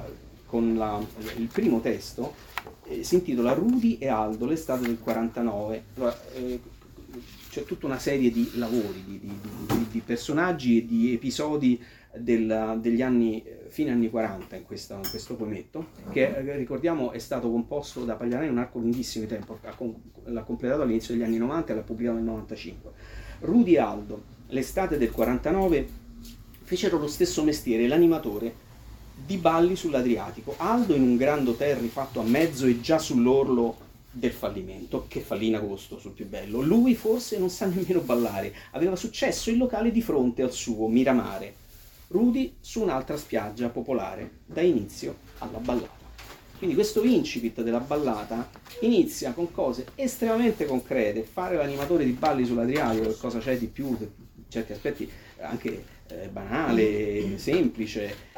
il primo testo. Si intitola Rudy e Aldo, l'estate del 49. Allora, c'è tutta una serie di lavori, di personaggi e di episodi degli anni, fine anni 40 in questo poemetto, che ricordiamo è stato composto da Pagliarani in un arco lunghissimo di tempo, l'ha completato all'inizio degli anni 90 e l'ha pubblicato nel 95. Rudy e Aldo, l'estate del 49, fecero lo stesso mestiere, l'animatore di balli sull'Adriatico. Aldo in un Grand Hotel rifatto a mezzo e già sull'orlo del fallimento, che fallì in agosto sul più bello. Lui forse non sa nemmeno ballare, aveva successo il locale di fronte al suo, Miramare. Rudy su un'altra spiaggia popolare, da inizio alla ballata. Quindi questo incipit della ballata inizia con cose estremamente concrete. Fare l'animatore di balli sull'Adriatico, che cosa c'è di più, per certi aspetti anche banale, semplice,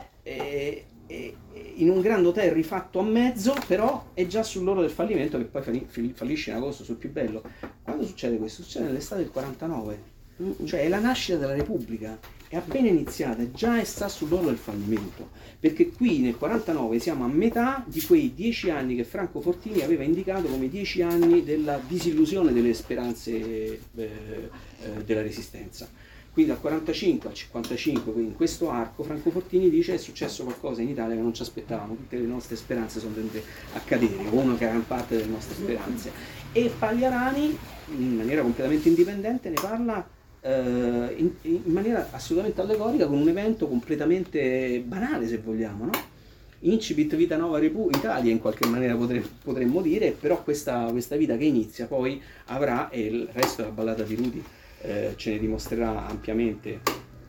in un Grand Hotel rifatto a mezzo, però è già sull'orlo del fallimento, che poi fallisce in agosto sul più bello. Quando succede questo? Succede nell'estate del 49, cioè è la nascita della Repubblica, è appena iniziata e già sta sull'orlo del fallimento, perché qui nel 49 siamo a metà di quei 10 anni che Franco Fortini aveva indicato come 10 anni della disillusione delle speranze della resistenza. Quindi dal 45 al 55, quindi in questo arco, Franco Fortini dice: è successo qualcosa in Italia che non ci aspettavamo, tutte le nostre speranze sono venute a cadere, o una gran parte delle nostre speranze. E Pagliarani, in maniera completamente indipendente, ne parla in maniera assolutamente allegorica, con un evento completamente banale, se vogliamo, no? Incipit vita nuova Italia, in qualche maniera potremmo dire, però questa vita che inizia poi avrà, e il resto della ballata di Rudy ce ne dimostrerà ampiamente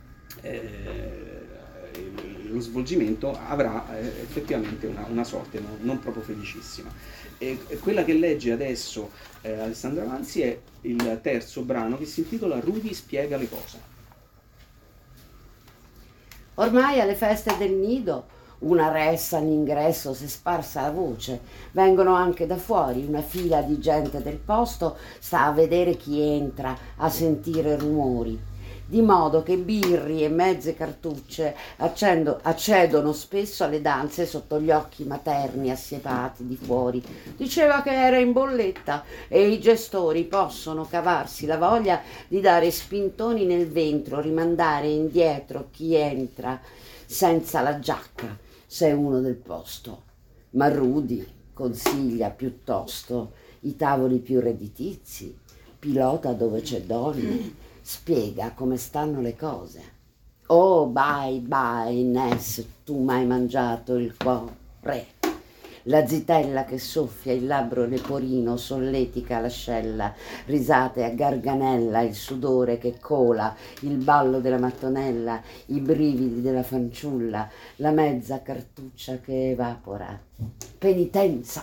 lo svolgimento, avrà effettivamente una sorte non proprio felicissima. E quella che legge adesso Alessandro Avanzi è il terzo brano, che si intitola Rudy spiega le cose.
Ormai alle feste del nido Una ressa all'ingresso, si è sparsa la voce. Vengono anche da fuori, una fila di gente del posto sta a vedere chi entra, a sentire rumori. Di modo che birri e mezze cartucce accedono spesso alle danze sotto gli occhi materni assiepati di fuori. Diceva che era in bolletta e i gestori possono cavarsi la voglia di dare spintoni nel ventro, rimandare indietro chi entra senza la giacca, se è uno del posto. Ma Rudy consiglia piuttosto i tavoli più redditizi, pilota dove c'è donne, spiega come stanno le cose. Oh, bye, bye, Ness, tu m'hai mangiato il cuore. La zitella che soffia il labbro leporino solletica l'ascella, risate a garganella, il sudore che cola, il ballo della mattonella, i brividi della fanciulla, la mezza cartuccia che evapora. Penitenza!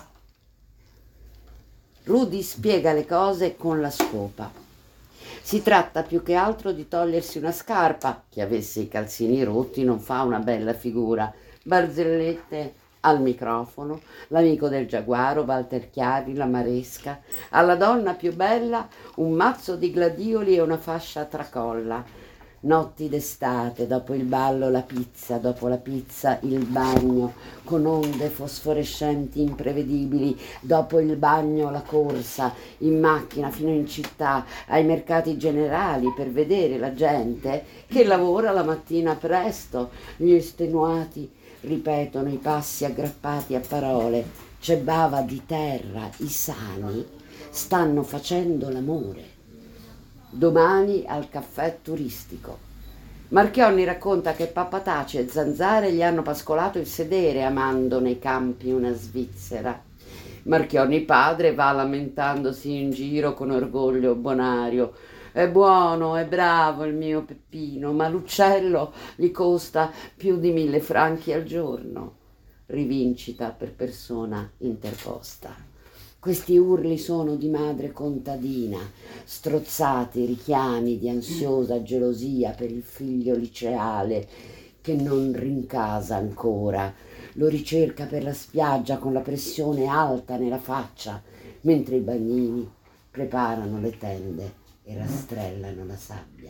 Rudy spiega le cose con la scopa. Si tratta più che altro di togliersi una scarpa. Chi avesse i calzini rotti non fa una bella figura. Barzellette al microfono, l'amico del giaguaro, Walter Chiari, la maresca. Alla donna più bella un mazzo di gladioli e una fascia a tracolla. Notti d'estate, dopo il ballo la pizza, dopo la pizza il bagno, con onde fosforescenti imprevedibili, dopo il bagno la corsa, in macchina fino in città, ai mercati generali per vedere la gente che lavora la mattina presto, gli estenuati ripetono i passi aggrappati a parole, c'è bava di terra, i sani stanno facendo l'amore. Domani al caffè turistico. Marchionni racconta che Pappataci e Zanzare gli hanno pascolato il sedere amando nei campi una svizzera. Marchionni padre va lamentandosi in giro con orgoglio bonario. È buono, è bravo il mio Peppino, ma l'uccello gli costa più di 1.000 franchi al giorno. Rivincita per persona interposta. Questi urli sono di madre contadina, strozzati richiami di ansiosa gelosia per il figlio liceale che non rincasa ancora, lo ricerca per la spiaggia con la pressione alta nella faccia, mentre i bagnini preparano le tende e rastrellano la sabbia.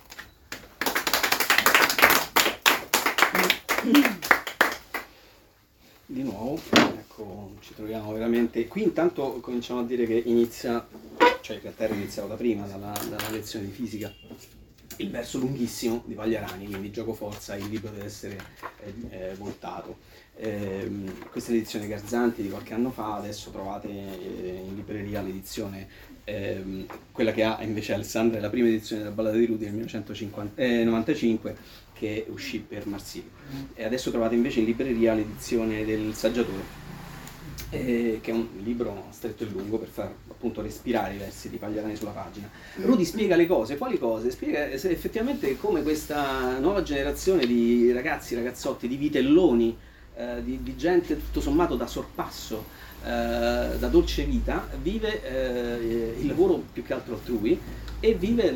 Di nuovo, ecco, ci troviamo veramente... Qui intanto cominciamo a dire che inizia, cioè in realtà era iniziato da prima, dalla lezione di fisica, il verso lunghissimo di Pagliarani, quindi gioco forza, il libro deve essere voltato. Questa è l'edizione Garzanti di qualche anno fa, adesso trovate in libreria l'edizione, quella che ha invece Alessandra, è la prima edizione della Ballata di Rudy del 1995, che uscì per Marsilio. E adesso trovate invece in libreria l'edizione del Saggiatore, che è un libro stretto e lungo per far appunto respirare i versi di Pagliarani sulla pagina. Rudy spiega le cose, quali cose? Spiega effettivamente come questa nuova generazione di ragazzi, ragazzotti, di vitelloni, di gente tutto sommato da sorpasso, da dolce vita, vive il lavoro più che altro altrui e vive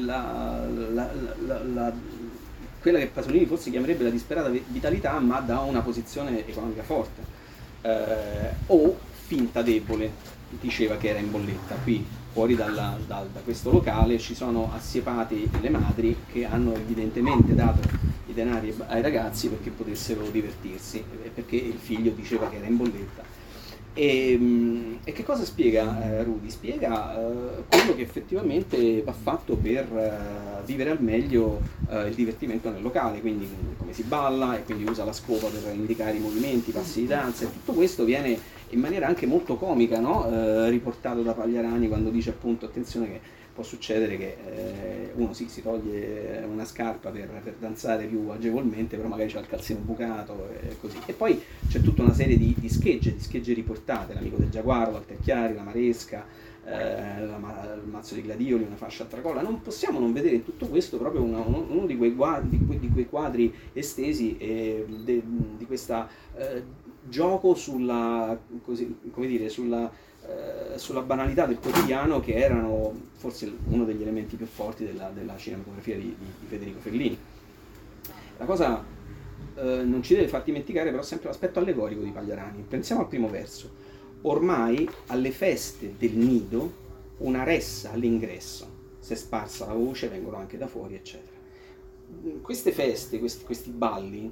quella che Pasolini forse chiamerebbe la disperata vitalità, ma da una posizione economica forte, o finta debole, diceva che era in bolletta. Qui fuori da questo locale ci sono assiepate le madri che hanno evidentemente dato i denari ai ragazzi perché potessero divertirsi, perché il figlio diceva che era in bolletta. E che cosa spiega Rudy? Spiega quello che effettivamente va fatto per vivere al meglio il divertimento nel locale, quindi come si balla, e quindi usa la scopa per indicare i movimenti, i passi di danza, e tutto questo viene in maniera anche molto comica, no? Riportato da Pagliarani quando dice appunto attenzione che può succedere che uno si toglie una scarpa per danzare più agevolmente, però magari c'ha il calzino bucato e così. E poi c'è tutta una serie di schegge riportate, l'amico del giaguaro, Walter Chiari, la maresca, il mazzo di gladioli, una fascia a tracolla. Non possiamo non vedere in tutto questo proprio uno di quei quadri estesi di questa gioco sulla, così, come dire, sulla banalità del quotidiano, che erano forse uno degli elementi più forti della cinematografia di Federico Fellini. La cosa non ci deve far dimenticare però sempre l'aspetto allegorico di Pagliarani. Pensiamo al primo verso. Ormai alle feste del nido una ressa all'ingresso, si è sparsa la voce, vengono anche da fuori, eccetera. Queste feste, questi balli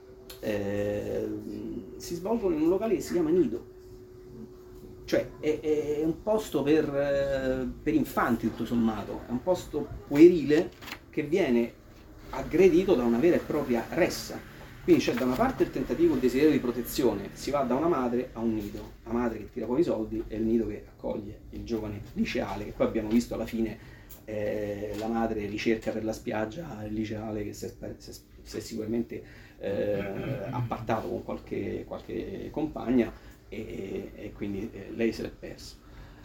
si svolgono in un locale che si chiama Nido, cioè è un posto per infanti tutto sommato, è un posto puerile che viene aggredito da una vera e propria ressa. Quindi c'è da una parte il tentativo, il desiderio di protezione, si va da una madre a un nido, la madre che tira fuori i soldi e il nido che accoglie il giovane liceale, che poi abbiamo visto alla fine la madre ricerca per la spiaggia il liceale che si è sicuramente appartato con qualche compagna e quindi lei se l'è persa.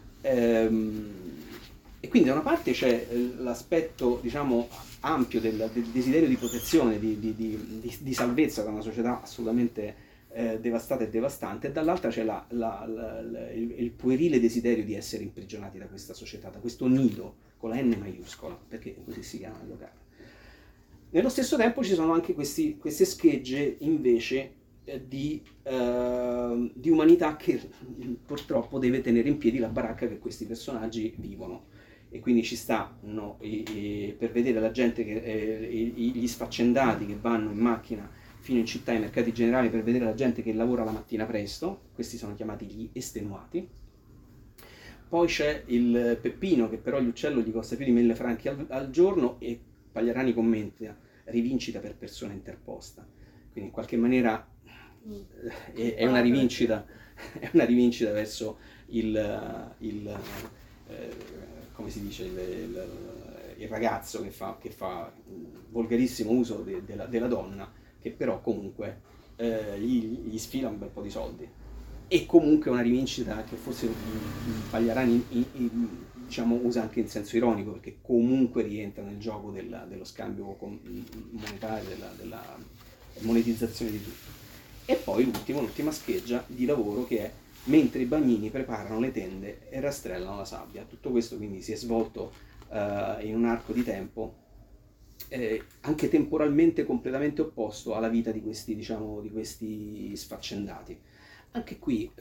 E quindi da una parte c'è l'aspetto, diciamo, ampio del desiderio di protezione, di salvezza da una società assolutamente devastata e devastante, e dall'altra c'è il puerile desiderio di essere imprigionati da questa società, da questo nido con la N maiuscola, perché così si chiama il locale. Nello stesso tempo ci sono anche queste schegge invece di umanità che purtroppo deve tenere in piedi la baracca che questi personaggi vivono. E quindi ci stanno per vedere la gente, gli sfaccendati che vanno in macchina fino in città ai mercati generali per vedere la gente che lavora la mattina presto, questi sono chiamati gli estenuati. Poi c'è il Peppino che però l'uccello gli costa più di 1000 franchi al giorno e Pagliarani commenta rivincita per persona interposta, quindi in qualche maniera è una rivincita verso come si dice, il ragazzo che fa volgarissimo uso della donna, che però comunque gli sfila un bel po' di soldi. E comunque una rivincita che forse Pagliarani diciamo, usa anche in senso ironico, perché comunque rientra nel gioco dello scambio monetario, della monetizzazione di tutto. E poi l'ultima scheggia di lavoro che è mentre i bagnini preparano le tende e rastrellano la sabbia. Tutto questo quindi si è svolto in un arco di tempo anche temporalmente completamente opposto alla vita di questi, diciamo, di questi sfaccendati. Anche qui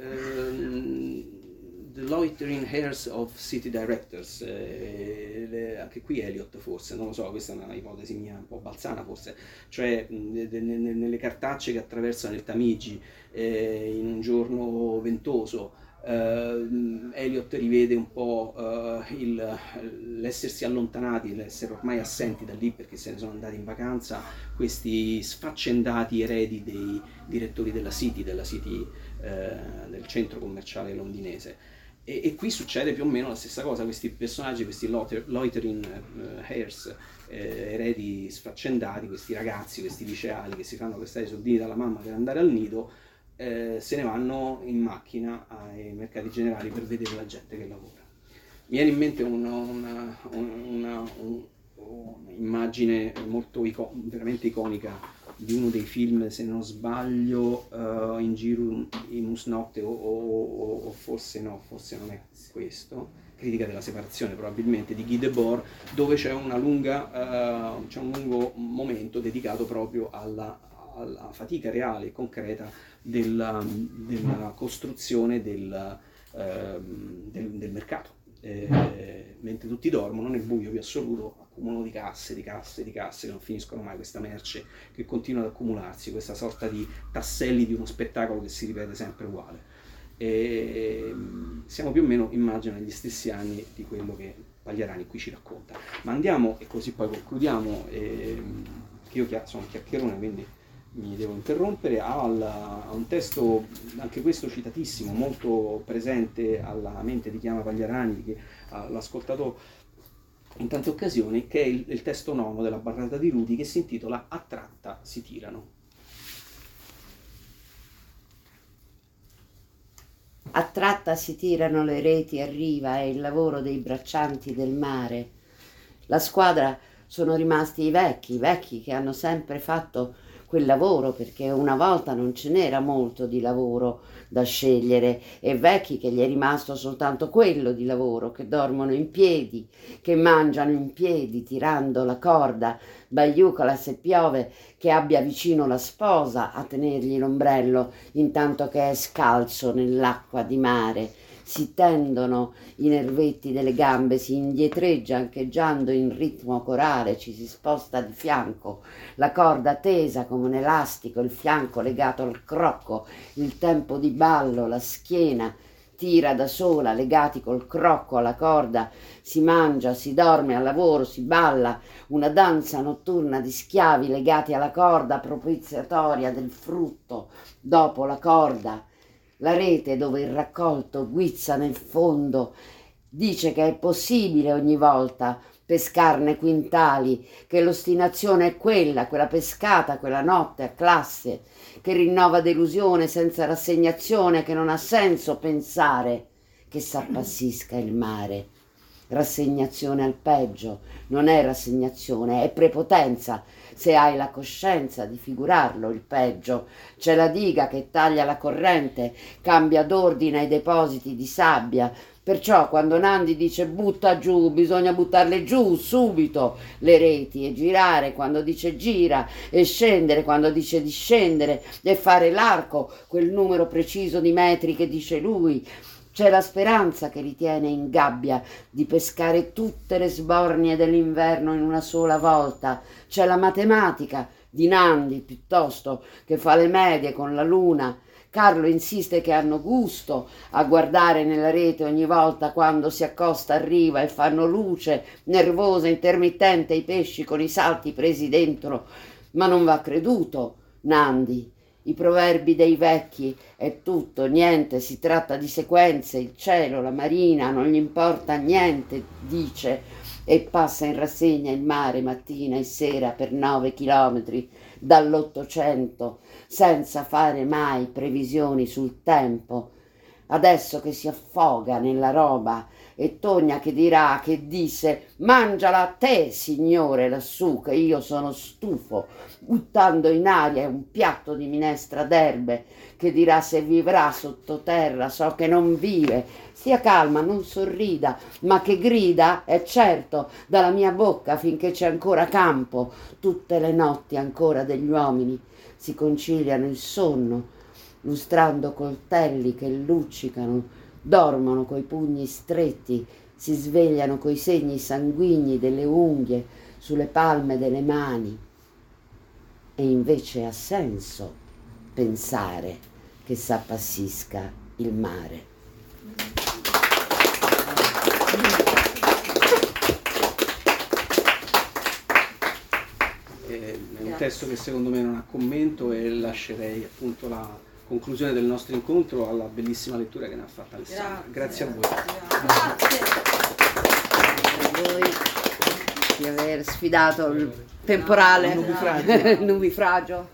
The Loitering Hairs of City Directors, anche qui Eliot forse, non lo so, questa è una ipotesi mia un po' balzana forse, cioè nelle cartacce che attraversano il Tamigi in un giorno ventoso, Eliot rivede un po' l'essersi allontanati, l'essere ormai assenti da lì perché se ne sono andati in vacanza questi sfaccendati eredi dei direttori della City, del centro commerciale londinese. E qui succede più o meno la stessa cosa, questi personaggi, questi loitering hairs, eredi sfaccendati, questi ragazzi, questi liceali che si fanno prestare i soldini dalla mamma per andare al nido, se ne vanno in macchina ai mercati generali per vedere la gente che lavora. Mi viene in mente un'immagine molto veramente iconica di uno dei film, se non sbaglio, In giro in Usnotte o forse no, forse non è questo, Critica della separazione probabilmente, di Guy Debord, dove c'è un lungo momento dedicato proprio alla fatica reale e concreta della costruzione del mercato. Mentre tutti dormono nel buio più assoluto, accumulo di casse che non finiscono mai, questa merce che continua ad accumularsi, questa sorta di tasselli di uno spettacolo che si ripete sempre uguale. E siamo più o meno, immagino, negli stessi anni di quello che Pagliarani qui ci racconta. Ma andiamo, e così poi concludiamo, che io sono un chiacchierone, quindi mi devo interrompere, a un testo, anche questo citatissimo, molto presente alla mente di chi ama Pagliarani, che l'ha ascoltato in tante occasioni, che è il testo nono della Barrata di Rudy, che si intitola A tratta si tirano.
A tratta si tirano le reti a riva, è il lavoro dei braccianti del mare. La squadra sono rimasti i vecchi che hanno sempre fatto quel lavoro, perché una volta non ce n'era molto di lavoro da scegliere, e vecchi che gli è rimasto soltanto quello di lavoro, che dormono in piedi, che mangiano in piedi tirando la corda, baiucola se piove, che abbia vicino la sposa a tenergli l'ombrello intanto che è scalzo nell'acqua di mare. Si tendono i nervetti delle gambe, si indietreggia ancheggiando in ritmo corale, ci si sposta di fianco, la corda tesa come un elastico, il fianco legato al crocco, il tempo di ballo, la schiena tira da sola, legati col crocco alla corda, si mangia, si dorme al lavoro, si balla, una danza notturna di schiavi legati alla corda propiziatoria del frutto dopo la corda. La rete dove il raccolto guizza nel fondo dice che è possibile ogni volta pescarne quintali, che l'ostinazione è quella pescata quella notte a classe, che rinnova delusione senza rassegnazione, che non ha senso pensare che s'appassisca il mare. Rassegnazione al peggio, non è rassegnazione, è prepotenza, se hai la coscienza di figurarlo il peggio. C'è la diga che taglia la corrente, cambia d'ordine ai depositi di sabbia, perciò quando Nandi dice butta giù, bisogna buttarle giù subito le reti, e girare quando dice gira, e scendere quando dice di scendere, e fare l'arco, quel numero preciso di metri che dice lui. C'è la speranza che ritiene in gabbia di pescare tutte le sbornie dell'inverno in una sola volta. C'è la matematica di Nandi, piuttosto, che fa le medie con la luna. Carlo insiste che hanno gusto a guardare nella rete ogni volta quando si accosta a riva e fanno luce, nervosa, intermittente, i pesci con i salti presi dentro. Ma non va creduto, Nandi. I proverbi dei vecchi è tutto, niente, si tratta di sequenze, il cielo, la marina, non gli importa niente, dice, e passa in rassegna il mare mattina e sera per 9 chilometri dall'800, senza fare mai previsioni sul tempo. Adesso che si affoga nella roba, e Togna che dirà, che disse mangiala a te signore lassù che io sono stufo, buttando in aria un piatto di minestra d'erbe, che dirà se vivrà sottoterra, so che non vive, stia calma, non sorrida, ma che grida è certo dalla mia bocca finché c'è ancora campo, tutte le notti ancora degli uomini si conciliano il sonno, lustrando coltelli che luccicano, dormono coi pugni stretti, si svegliano coi segni sanguigni delle unghie sulle palme delle mani. E invece ha senso pensare che s'appassisca il mare.
È un testo che secondo me non ha commento, e lascerei appunto la conclusione del nostro incontro alla bellissima lettura che ne ha fatta Alessandra. Grazie a voi.
Grazie a voi di aver sfidato il temporale nubifragio.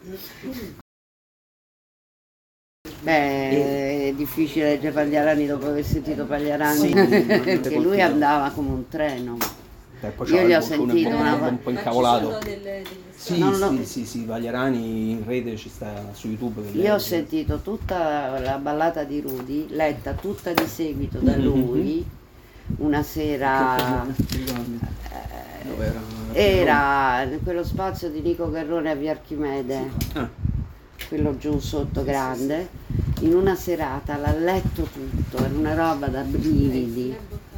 Beh, è difficile leggere Pagliarani dopo aver sentito Pagliarani,
Sì,
perché lui andava come un treno. Io gli ho sentito
un po' incavolato.
Non
Sì, Pagliarani in rete ci sta su YouTube.
Io ho sentito tutta la ballata di Rudy, letta tutta di seguito da lui, una sera.
Dove
Era in quello spazio di Nico Garrone a Via Archimede, quello giù sotto grande, in una serata l'ha letto tutto, era una roba da brividi.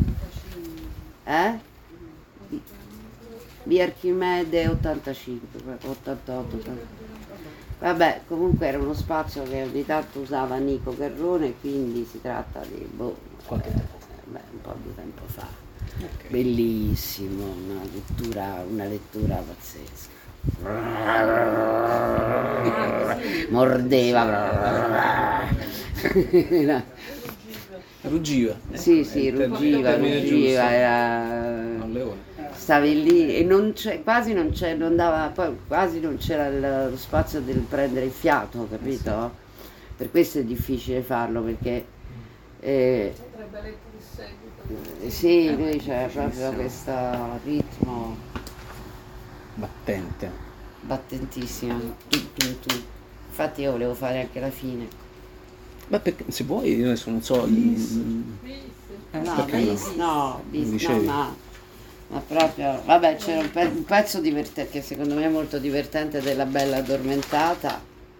Via Archimede 85, 88. Vabbè, comunque era uno spazio che ogni tanto usava Nico Garrone, quindi si tratta di
quanto tempo?
Un po' di tempo fa.
Okay.
Bellissimo, una lettura pazzesca. Mordeva.
Ruggiva.
Sì, ruggiva, era.
Un leone.
Stavi lì e quasi non c'era lo spazio del prendere il fiato, capito? Per questo è difficile farlo, perché
Potrebbe letto di seguito.
sì, lui c'è proprio questo ritmo
Battente.
battentissima. Tu. Infatti io volevo fare anche la fine.
Beh, perché, se vuoi, io adesso non so.
No,
perché no?
bis, no, bis, no,
Dicevi.
ma proprio, vabbè, c'era un pezzo divertente, che secondo me è molto divertente, della Bella Addormentata.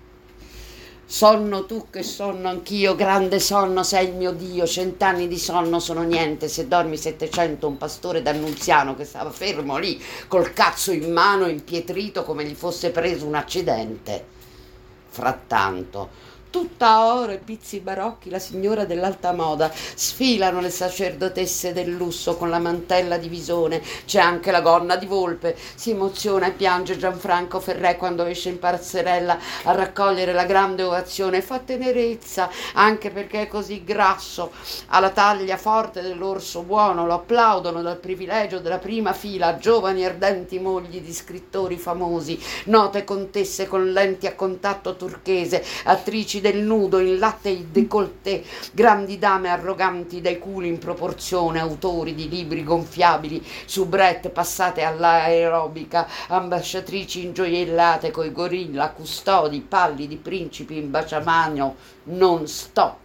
Sonno tu che sonno anch'io, grande sonno sei il mio Dio, 100 anni di sonno sono niente, se dormi 700, un pastore d'Annunziano che stava fermo lì, col cazzo in mano, impietrito come gli fosse preso un accidente. Frattanto, tutta oro e pizzi barocchi, la signora dell'alta moda, sfilano le sacerdotesse del lusso con la mantella di visone, c'è anche la gonna di volpe, si emoziona e piange Gianfranco Ferré quando esce in pazzerella a raccogliere la grande ovazione, fa tenerezza anche perché è così grasso, ha la taglia forte dell'orso buono, lo applaudono dal privilegio della prima fila, giovani ardenti mogli di scrittori famosi, note contesse con lenti a contatto turchese, attrici del nudo in latte e décolleté, grandi dame arroganti dai culi in proporzione, autori di libri gonfiabili, soubrette passate all'aerobica, ambasciatrici ingioiellate coi gorilla, custodi, pallidi principi in baciamano non stop.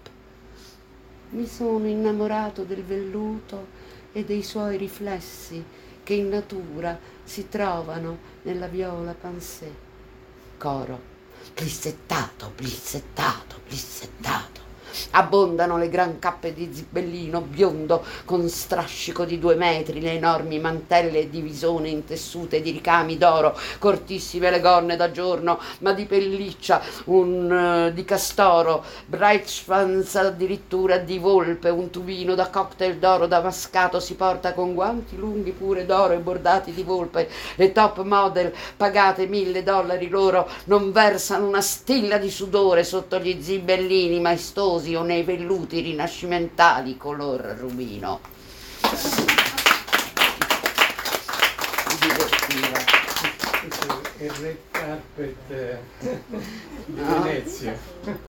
Mi sono innamorato del velluto e dei suoi riflessi che in natura si trovano nella viola pansé. Coro. Plissettato, plissettato, plissettato. Abbondano le gran cappe di zibellino biondo con strascico di 2 metri, le enormi mantelle di visone intessute di ricami d'oro, cortissime le gonne da giorno, ma di pelliccia, di castoro, Breitschwanz addirittura di volpe, un tubino da cocktail d'oro damascato si porta con guanti lunghi pure d'oro e bordati di volpe. Le top model, pagate $1000 loro, non versano una stilla di sudore sotto gli zibellini maestosi o nei velluti rinascimentali color rubino. Mi divertiva.
Il red carpet di Venezia.